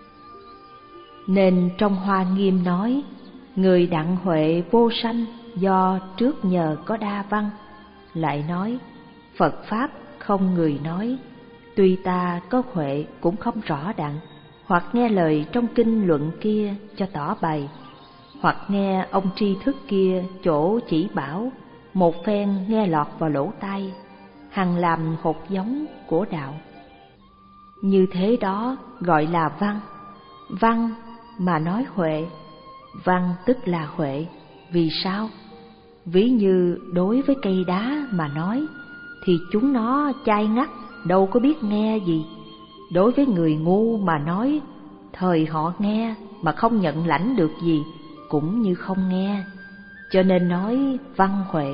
Nên trong Hoa Nghiêm nói, người đặng huệ vô sanh do trước nhờ có đa văn. Lại nói, Phật Pháp không người nói, tuy ta có huệ cũng không rõ đặng, hoặc nghe lời trong kinh luận kia cho tỏ bày, hoặc nghe ông tri thức kia chỗ chỉ bảo, một phen nghe lọt vào lỗ tai, hằng làm hột giống của đạo. Như thế đó gọi là văn. Văn mà nói huệ, văn tức là huệ. Vì sao? Ví như đối với cây đá mà nói, thì chúng nó chai ngắt, đâu có biết nghe gì. Đối với người ngu mà nói, thời họ nghe mà không nhận lãnh được gì, cũng như không nghe. Cho nên nói văn huệ.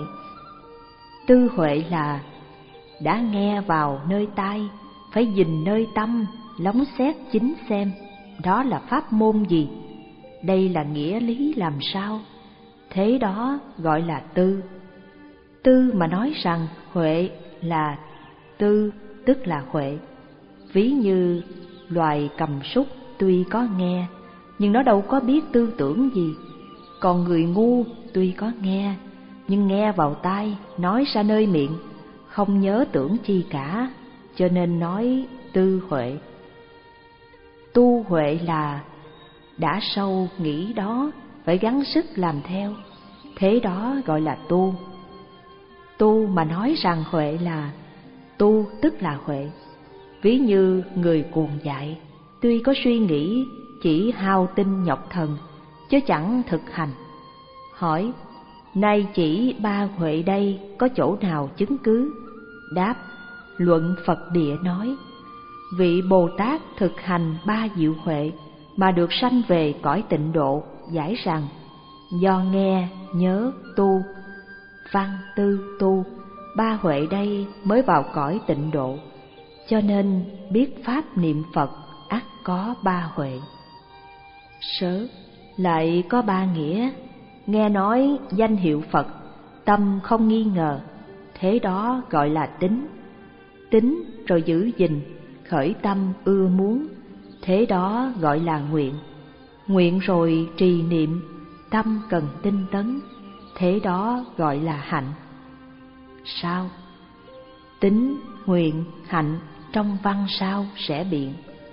Tư huệ là đã nghe vào nơi tai, phải dình nơi tâm, lóng xét chính xem đó là pháp môn gì, đây là nghĩa lý làm sao. Thế đó gọi là tư. Tư mà nói rằng huệ là tư, tức là huệ. Ví như loài cầm súc tuy có nghe, nhưng nó đâu có biết tư tưởng gì. Còn người ngu tuy có nghe, nhưng nghe vào tai, nói ra nơi miệng, không nhớ tưởng chi cả, cho nên nói tư huệ. Tu huệ là đã sâu nghĩ đó, phải gắng sức làm theo, thế đó gọi là tu. Tu mà nói rằng huệ là tu, tức là huệ. Ví như người cuồng dại, tuy có suy nghĩ, chỉ hao tinh nhọc thần, chứ chẳng thực hành. Hỏi, nay chỉ ba huệ đây có chỗ nào chứng cứ? Đáp, luận Phật Địa nói, vị Bồ Tát thực hành ba diệu huệ mà được sanh về cõi tịnh độ, giải rằng do nghe, nhớ, tu, văn, tư, tu, ba huệ đây mới vào cõi tịnh độ. Cho nên biết pháp niệm Phật ắt có ba huệ. Sớ lại có ba nghĩa. Nghe nói danh hiệu Phật, tâm không nghi ngờ, thế đó gọi là tín. Tín rồi giữ gìn, khởi tâm ưa muốn, thế đó gọi là nguyện. Nguyện rồi trì niệm, tâm cần tinh tấn, thế đó gọi là hạnh. Sao? Tín, nguyện, hạnh trong văn sao sẽ biện.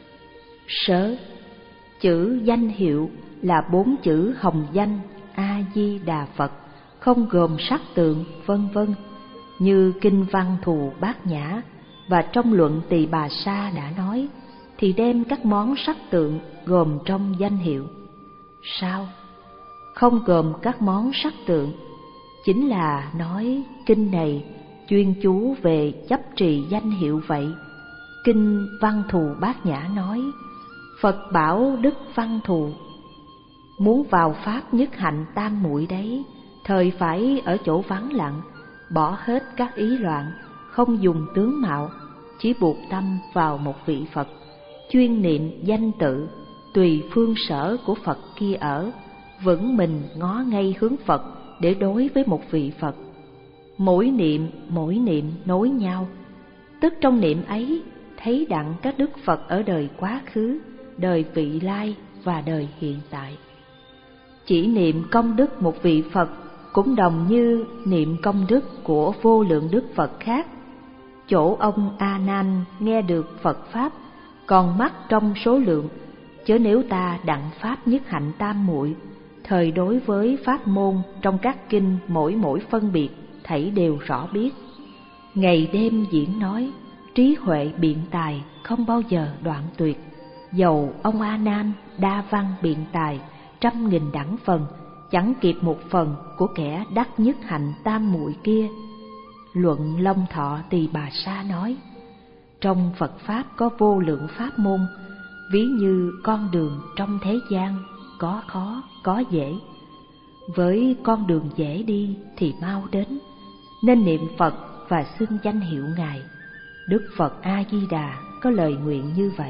Sớ, chữ danh hiệu là bốn chữ hồng danh A Di Đà Phật, không gồm sắc tượng vân vân, như kinh văn Thù Bát Nhã và trong luận Tỳ Bà Sa đã nói, thì đem các món sắc tượng gồm trong danh hiệu. Sao? Không gồm các món sắc tượng, chính là nói kinh này chuyên chú về chấp trì danh hiệu vậy. Kinh Văn Thù Bát Nhã nói, Phật bảo Đức Văn Thù, muốn vào pháp nhất hạnh tam muội đấy, thời phải ở chỗ vắng lặng, bỏ hết các ý loạn, không dùng tướng mạo, chỉ buộc tâm vào một vị Phật, chuyên niệm danh tự, tùy phương sở của Phật kia ở, vững mình ngó ngay hướng Phật để đối với một vị Phật. Mỗi niệm mỗi niệm nối nhau, tức trong niệm ấy thấy đặng các đức Phật ở đời quá khứ, đời vị lai và đời hiện tại. Chỉ niệm công đức một vị Phật cũng đồng như niệm công đức của vô lượng đức Phật khác. Chỗ ông A Nan nghe được Phật pháp còn mắc trong số lượng, chớ nếu ta đặng pháp nhất hạnh tam muội, thời đối với pháp môn trong các kinh mỗi mỗi phân biệt thảy đều rõ biết. Ngày đêm diễn nói, trí huệ biện tài không bao giờ đoạn tuyệt. Dầu ông A Nan đa văn biện tài trăm nghìn đẳng phần, chẳng kịp một phần của kẻ đắc nhất hạnh tam muội kia. Luận Long Thọ Tỳ Bà Sa nói, Trong Phật Pháp có vô lượng pháp môn, ví như con đường trong thế gian, có khó, có dễ. Với con đường dễ đi thì mau đến, nên niệm Phật và xưng danh hiệu Ngài. Đức Phật A-di-đà có lời nguyện như vậy.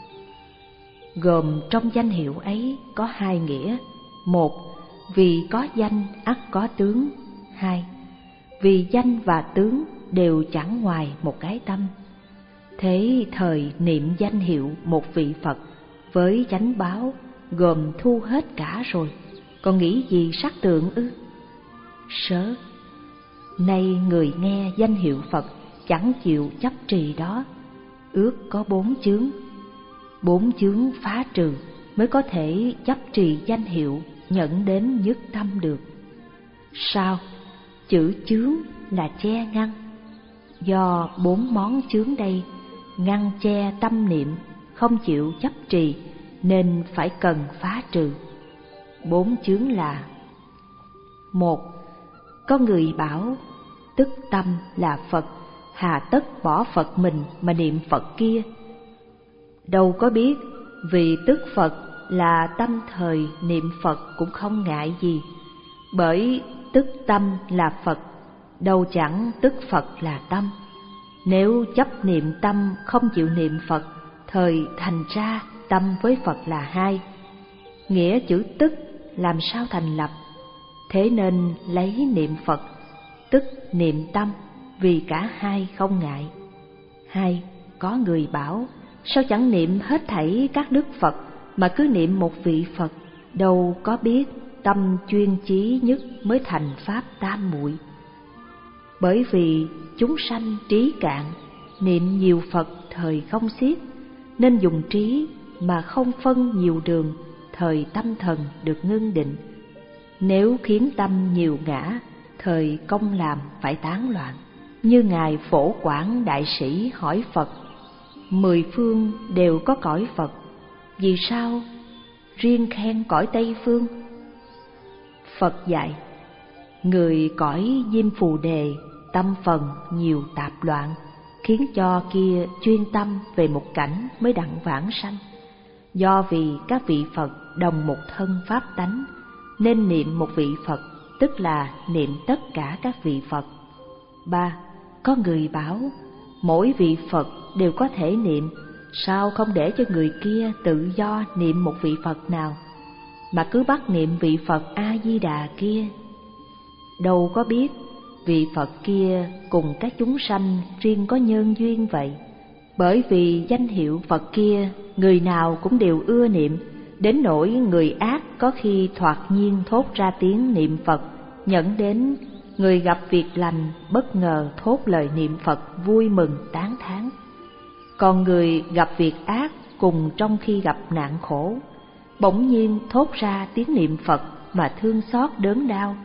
Gồm trong danh hiệu ấy có hai nghĩa: một, vì có danh ắt có tướng; hai, vì danh và tướng đều chẳng ngoài một cái tâm. Thế thời niệm danh hiệu một vị Phật với chánh báo gồm thu hết cả rồi, còn nghĩ gì sắc tượng ư? Sớ, nay người nghe danh hiệu Phật chẳng chịu chấp trì đó, ước có bốn chướng. Bốn chướng phá trừ mới có thể chấp trì danh hiệu nhận đến nhất tâm được. Sao? Chữ chướng là che ngăn. Do bốn món chướng đây ngăn che tâm niệm, không chịu chấp trì, nên phải cần phá trừ. Bốn chướng là: một, có người bảo tức tâm là Phật, hà tất bỏ Phật mình mà niệm Phật kia. Đâu có biết vì tức Phật là tâm thời niệm Phật cũng không ngại gì, bởi tức tâm là Phật, đâu chẳng tức Phật là tâm. Nếu chấp niệm tâm không chịu niệm Phật, thời thành ra tâm với Phật là hai. Nghĩa chữ tức làm sao thành lập? Thế nên lấy niệm Phật tức niệm tâm, vì cả hai không ngại. Hai, có người bảo sao chẳng niệm hết thảy các đức Phật mà cứ niệm một vị Phật? Đâu có biết tâm chuyên chí nhất mới thành pháp tam muội. Bởi vì chúng sanh trí cạn, niệm nhiều Phật thời không xiết, nên dùng trí mà không phân nhiều đường, thời tâm thần được ngưng định. Nếu khiến tâm nhiều ngã, thời công làm phải tán loạn. Như Ngài Phổ Quảng Đại Sĩ hỏi Phật: mười phương đều có cõi Phật, vì sao riêng khen cõi Tây Phương? Phật dạy: người cõi Diêm Phù Đề tâm phần nhiều tạp loạn, khiến cho kia chuyên tâm về một cảnh mới đặng vãng sanh. Do vì các vị Phật đồng một thân pháp tánh, nên niệm một vị Phật tức là niệm tất cả các vị Phật. Ba, có người bảo mỗi vị Phật đều có thể niệm, sao không để cho người kia tự do niệm một vị Phật nào, mà cứ bắt niệm vị Phật A-di-đà kia? Đâu có biết vị Phật kia cùng các chúng sanh riêng có nhân duyên vậy. Bởi vì danh hiệu Phật kia người nào cũng đều ưa niệm, đến nỗi người ác có khi thoạt nhiên thốt ra tiếng niệm Phật, nhẫn đến người gặp việc lành bất ngờ thốt lời niệm Phật vui mừng tán thán. Còn người gặp việc ác cùng trong khi gặp nạn khổ, bỗng nhiên thốt ra tiếng niệm Phật mà thương xót đớn đau.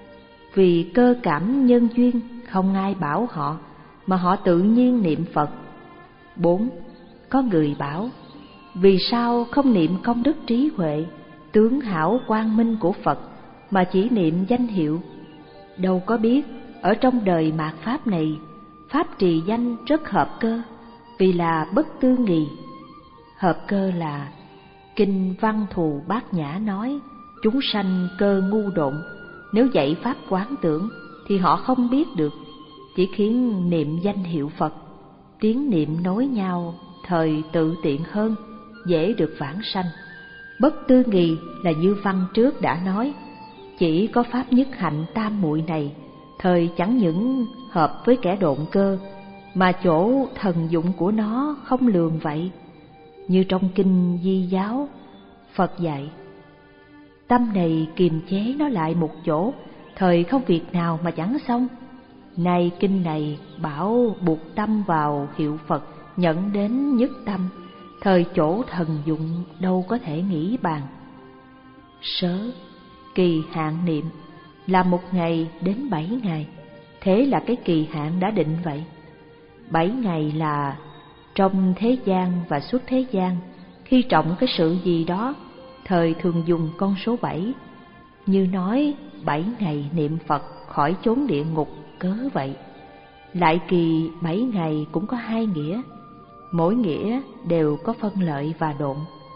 Vì cơ cảm nhân duyên không ai bảo họ, mà họ tự nhiên niệm Phật. Bốn, có người bảo vì sao không niệm công đức trí huệ, tướng hảo quang minh của Phật, mà chỉ niệm danh hiệu? Đâu có biết ở trong đời mạt pháp này, pháp trì danh rất hợp cơ, vì là bất tư nghì. Hợp cơ là Kinh Văn Thù Bát Nhã nói, chúng sanh cơ ngu độn, nếu dạy pháp quán tưởng thì họ không biết được, chỉ khiến niệm danh hiệu Phật, tiếng niệm nối nhau, thời tự tiện hơn, dễ được vãng sanh. Bất tư nghì là như văn trước đã nói, chỉ có pháp nhất hạnh tam muội này, thời chẳng những hợp với kẻ độn cơ, mà chỗ thần dụng của nó không lường vậy. Như trong Kinh Di Giáo, Phật dạy, tâm này kiềm chế nó lại một chỗ, thời không việc nào mà chẳng xong. Nay kinh này bảo buộc tâm vào hiệu Phật, nhận đến nhất tâm, thời chỗ thần dụng đâu có thể nghĩ bàn. Sớ, kỳ hạn niệm là một ngày đến bảy ngày, thế là cái kỳ hạn đã định vậy. Bảy ngày là trong thế gian và xuất thế gian, khi trọng cái sự gì đó, thời thường dùng con số bảy. Như nói bảy ngày niệm Phật khỏi chốn địa ngục cớ vậy. Lại kỳ bảy ngày cũng có hai nghĩa, mỗi nghĩa đều có phân lợi và độn.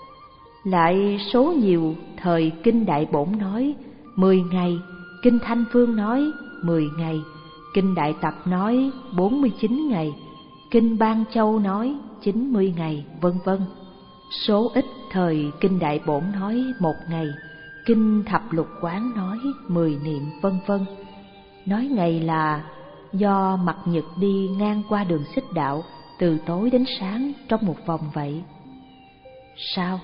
Lại số nhiều thời Kinh Đại Bổn nói mười ngày, Kinh Thanh Phương nói mười ngày, Kinh Đại Tập nói bốn mươi chín ngày, Kinh Ban Châu nói chín mươi ngày, vân vân. Số ít thời Kinh Đại Bổn nói một ngày, Kinh Thập Lục Quán nói mười niệm, vân vân. Nói ngày là do mặt nhật đi ngang qua đường xích đạo từ tối đến sáng trong một vòng vậy. Sao?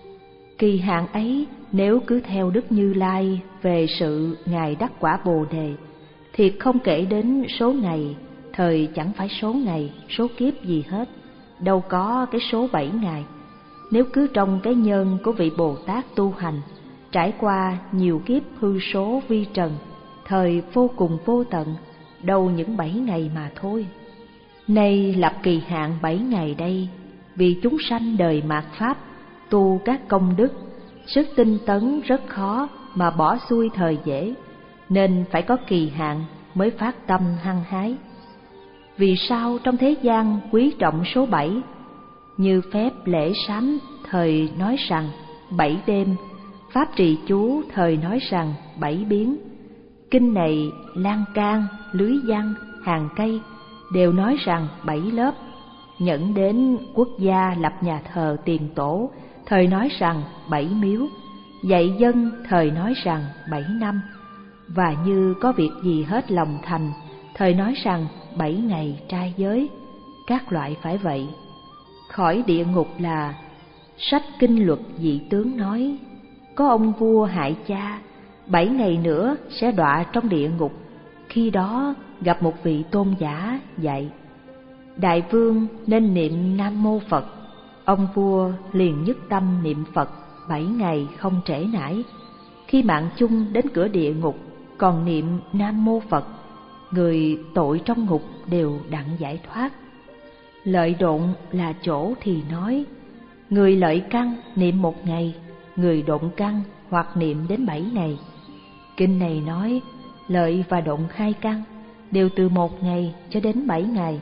Kỳ hạn ấy nếu cứ theo Đức Như Lai về sự Ngài đắc quả Bồ Đề, thì không kể đến số ngày, thời chẳng phải số ngày, số kiếp gì hết, đâu có cái số bảy ngày. Nếu cứ trong cái nhân của vị Bồ Tát tu hành, trải qua nhiều kiếp hư số vi trần, thời vô cùng vô tận, đâu những bảy ngày mà thôi. Nay lập kỳ hạn bảy ngày đây, vì chúng sanh đời mạt Pháp, tu các công đức, sức tinh tấn rất khó mà bỏ xuôi thời dễ, nên phải có kỳ hạn mới phát tâm hăng hái. Vì sao trong thế gian quý trọng số bảy? Như phép lễ sám thời nói rằng bảy đêm, pháp trì chú thời nói rằng bảy biến. Kinh này lan can, lưới văn, hàng cây đều nói rằng bảy lớp. Nhẫn đến quốc gia lập nhà thờ tiền tổ thời nói rằng bảy miếu. Dạy dân thời nói rằng bảy năm. Và như có việc gì hết lòng thành thời nói rằng bảy ngày trai giới. Các loại phải vậy. Khỏi địa ngục là sách kinh luật dị tướng nói, có ông vua hại cha, bảy ngày nữa sẽ đọa trong địa ngục. Khi đó gặp một vị tôn giả dạy, đại vương nên niệm Nam Mô Phật. Ông vua liền nhất tâm niệm Phật bảy ngày không trễ nải. Khi mạng chung đến cửa địa ngục còn niệm Nam Mô Phật, người tội trong ngục đều đặng giải thoát. Lợi độn là chỗ thì nói, người lợi căn niệm một ngày, người độn căn hoặc niệm đến bảy ngày. Kinh này nói lợi và độn hai căn đều từ một ngày cho đến bảy ngày.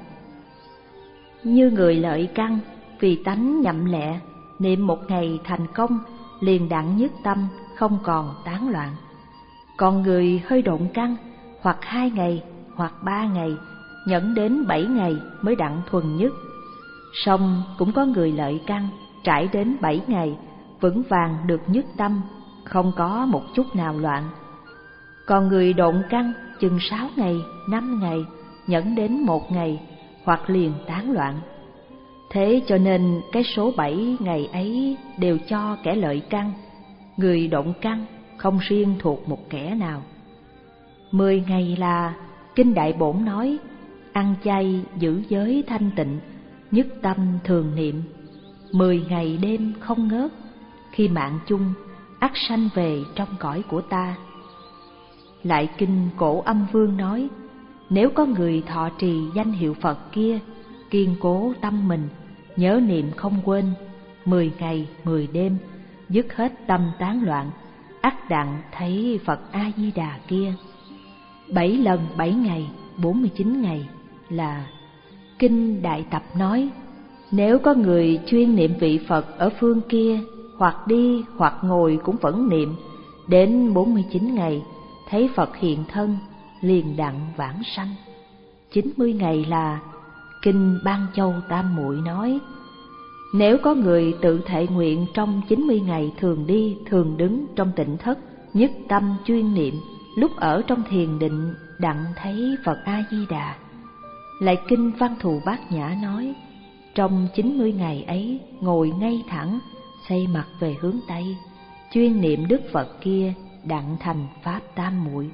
Như người lợi căn vì tánh nhậm lẹ, niệm một ngày thành công, liền đặng nhất tâm, không còn tán loạn. Còn người hơi độn căn, hoặc hai ngày, hoặc ba ngày, nhẫn đến bảy ngày mới đặng thuần nhất. Song cũng có người lợi căn, trải đến bảy ngày, vững vàng được nhất tâm, không có một chút nào loạn. Còn người độn căn chừng sáu ngày, năm ngày, nhẫn đến một ngày, hoặc liền tán loạn. Thế cho nên cái số bảy ngày ấy đều cho kẻ lợi căn, người độn căn không riêng thuộc một kẻ nào. Mười ngày là Kinh Đại Bổn nói, ăn chay giữ giới thanh tịnh, nhất tâm thường niệm, mười ngày đêm không ngớt, khi mạng chung ắt sanh về trong cõi của ta. Lại Kinh Cổ Âm Vương nói, nếu có người thọ trì danh hiệu Phật kia, kiên cố tâm mình, nhớ niệm không quên, mười ngày mười đêm, dứt hết tâm tán loạn, ắt đặng thấy Phật A Di Đà kia. Bảy lần bảy ngày, bốn mươi chín ngày là Kinh Đại Tập nói, nếu có người chuyên niệm vị Phật ở phương kia, hoặc đi hoặc ngồi cũng vẫn niệm, đến bốn mươi chín ngày thấy Phật hiện thân, liền đặng vãng sanh. Chín mươi ngày là Kinh Ban Châu Tam Muội nói, nếu có người tự thệ nguyện trong chín mươi ngày thường đi thường đứng trong tịnh thất, nhất tâm chuyên niệm, lúc ở trong thiền định đặng thấy Phật A Di Đà. Lại Kinh Văn Thù Bát Nhã nói, trong chín mươi ngày ấy ngồi ngay thẳng, xây mặt về hướng Tây, chuyên niệm Đức Phật kia, đặng thành Pháp Tam Muội.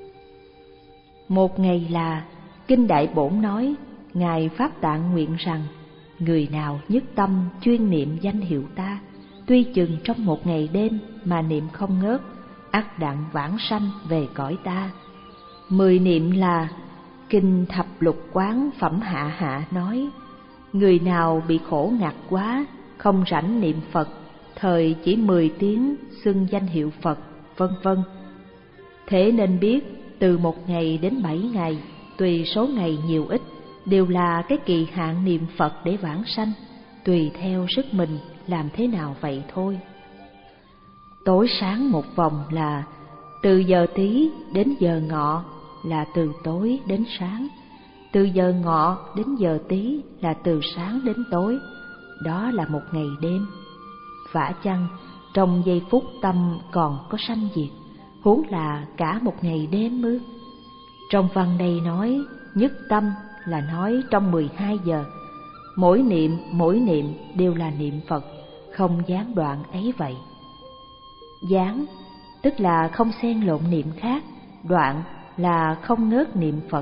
Một ngày là Kinh Đại Bổn nói, Ngài Pháp Tạng nguyện rằng, người nào nhất tâm chuyên niệm danh hiệu ta, tuy chừng trong một ngày đêm mà niệm không ngớt, ắt đặng vãng sanh về cõi ta. Mười niệm là Kinh Thập Lục Quán Phẩm Hạ Hạ nói, người nào bị khổ ngặt quá, không rảnh niệm Phật, thời chỉ mười tiếng xưng danh hiệu Phật, vân vân. Thế nên biết từ một ngày đến bảy ngày, tùy số ngày nhiều ít, đều là cái kỳ hạn niệm Phật để vãng sanh. tùy theo sức mình làm thế nào vậy thôi. Tối sáng một vòng là từ giờ Tý đến giờ Ngọ là từ tối đến sáng, từ giờ Ngọ đến giờ Tý là từ sáng đến tối, đó là một ngày đêm. Vả chăng trong giây phút tâm còn có sanh diệt, huống là cả một ngày đêm ư? Trong văn đây nói nhất tâm là nói trong mười hai giờ, mỗi niệm mỗi niệm đều là niệm Phật, không gián đoạn ấy vậy. Gián tức là không xen lộn niệm khác, đoạn là không ngớt niệm Phật.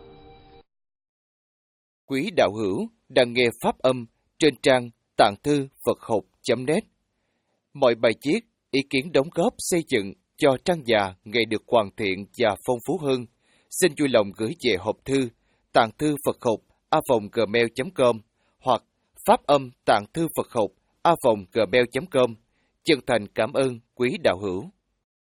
Quý đạo hữu đang nghe pháp âm trên trang tạng thư Phật học chấm net. Mọi bài viết, ý kiến đóng góp xây dựng cho trang già ngày được hoàn thiện và phong phú hơn, xin vui lòng gửi về hộp thư tạng thư Phật học a vòng gmail chấm com hoặc pháp âm tạng thư Phật học a vòng gmail chấm com. Chân thành cảm ơn quý đạo hữu.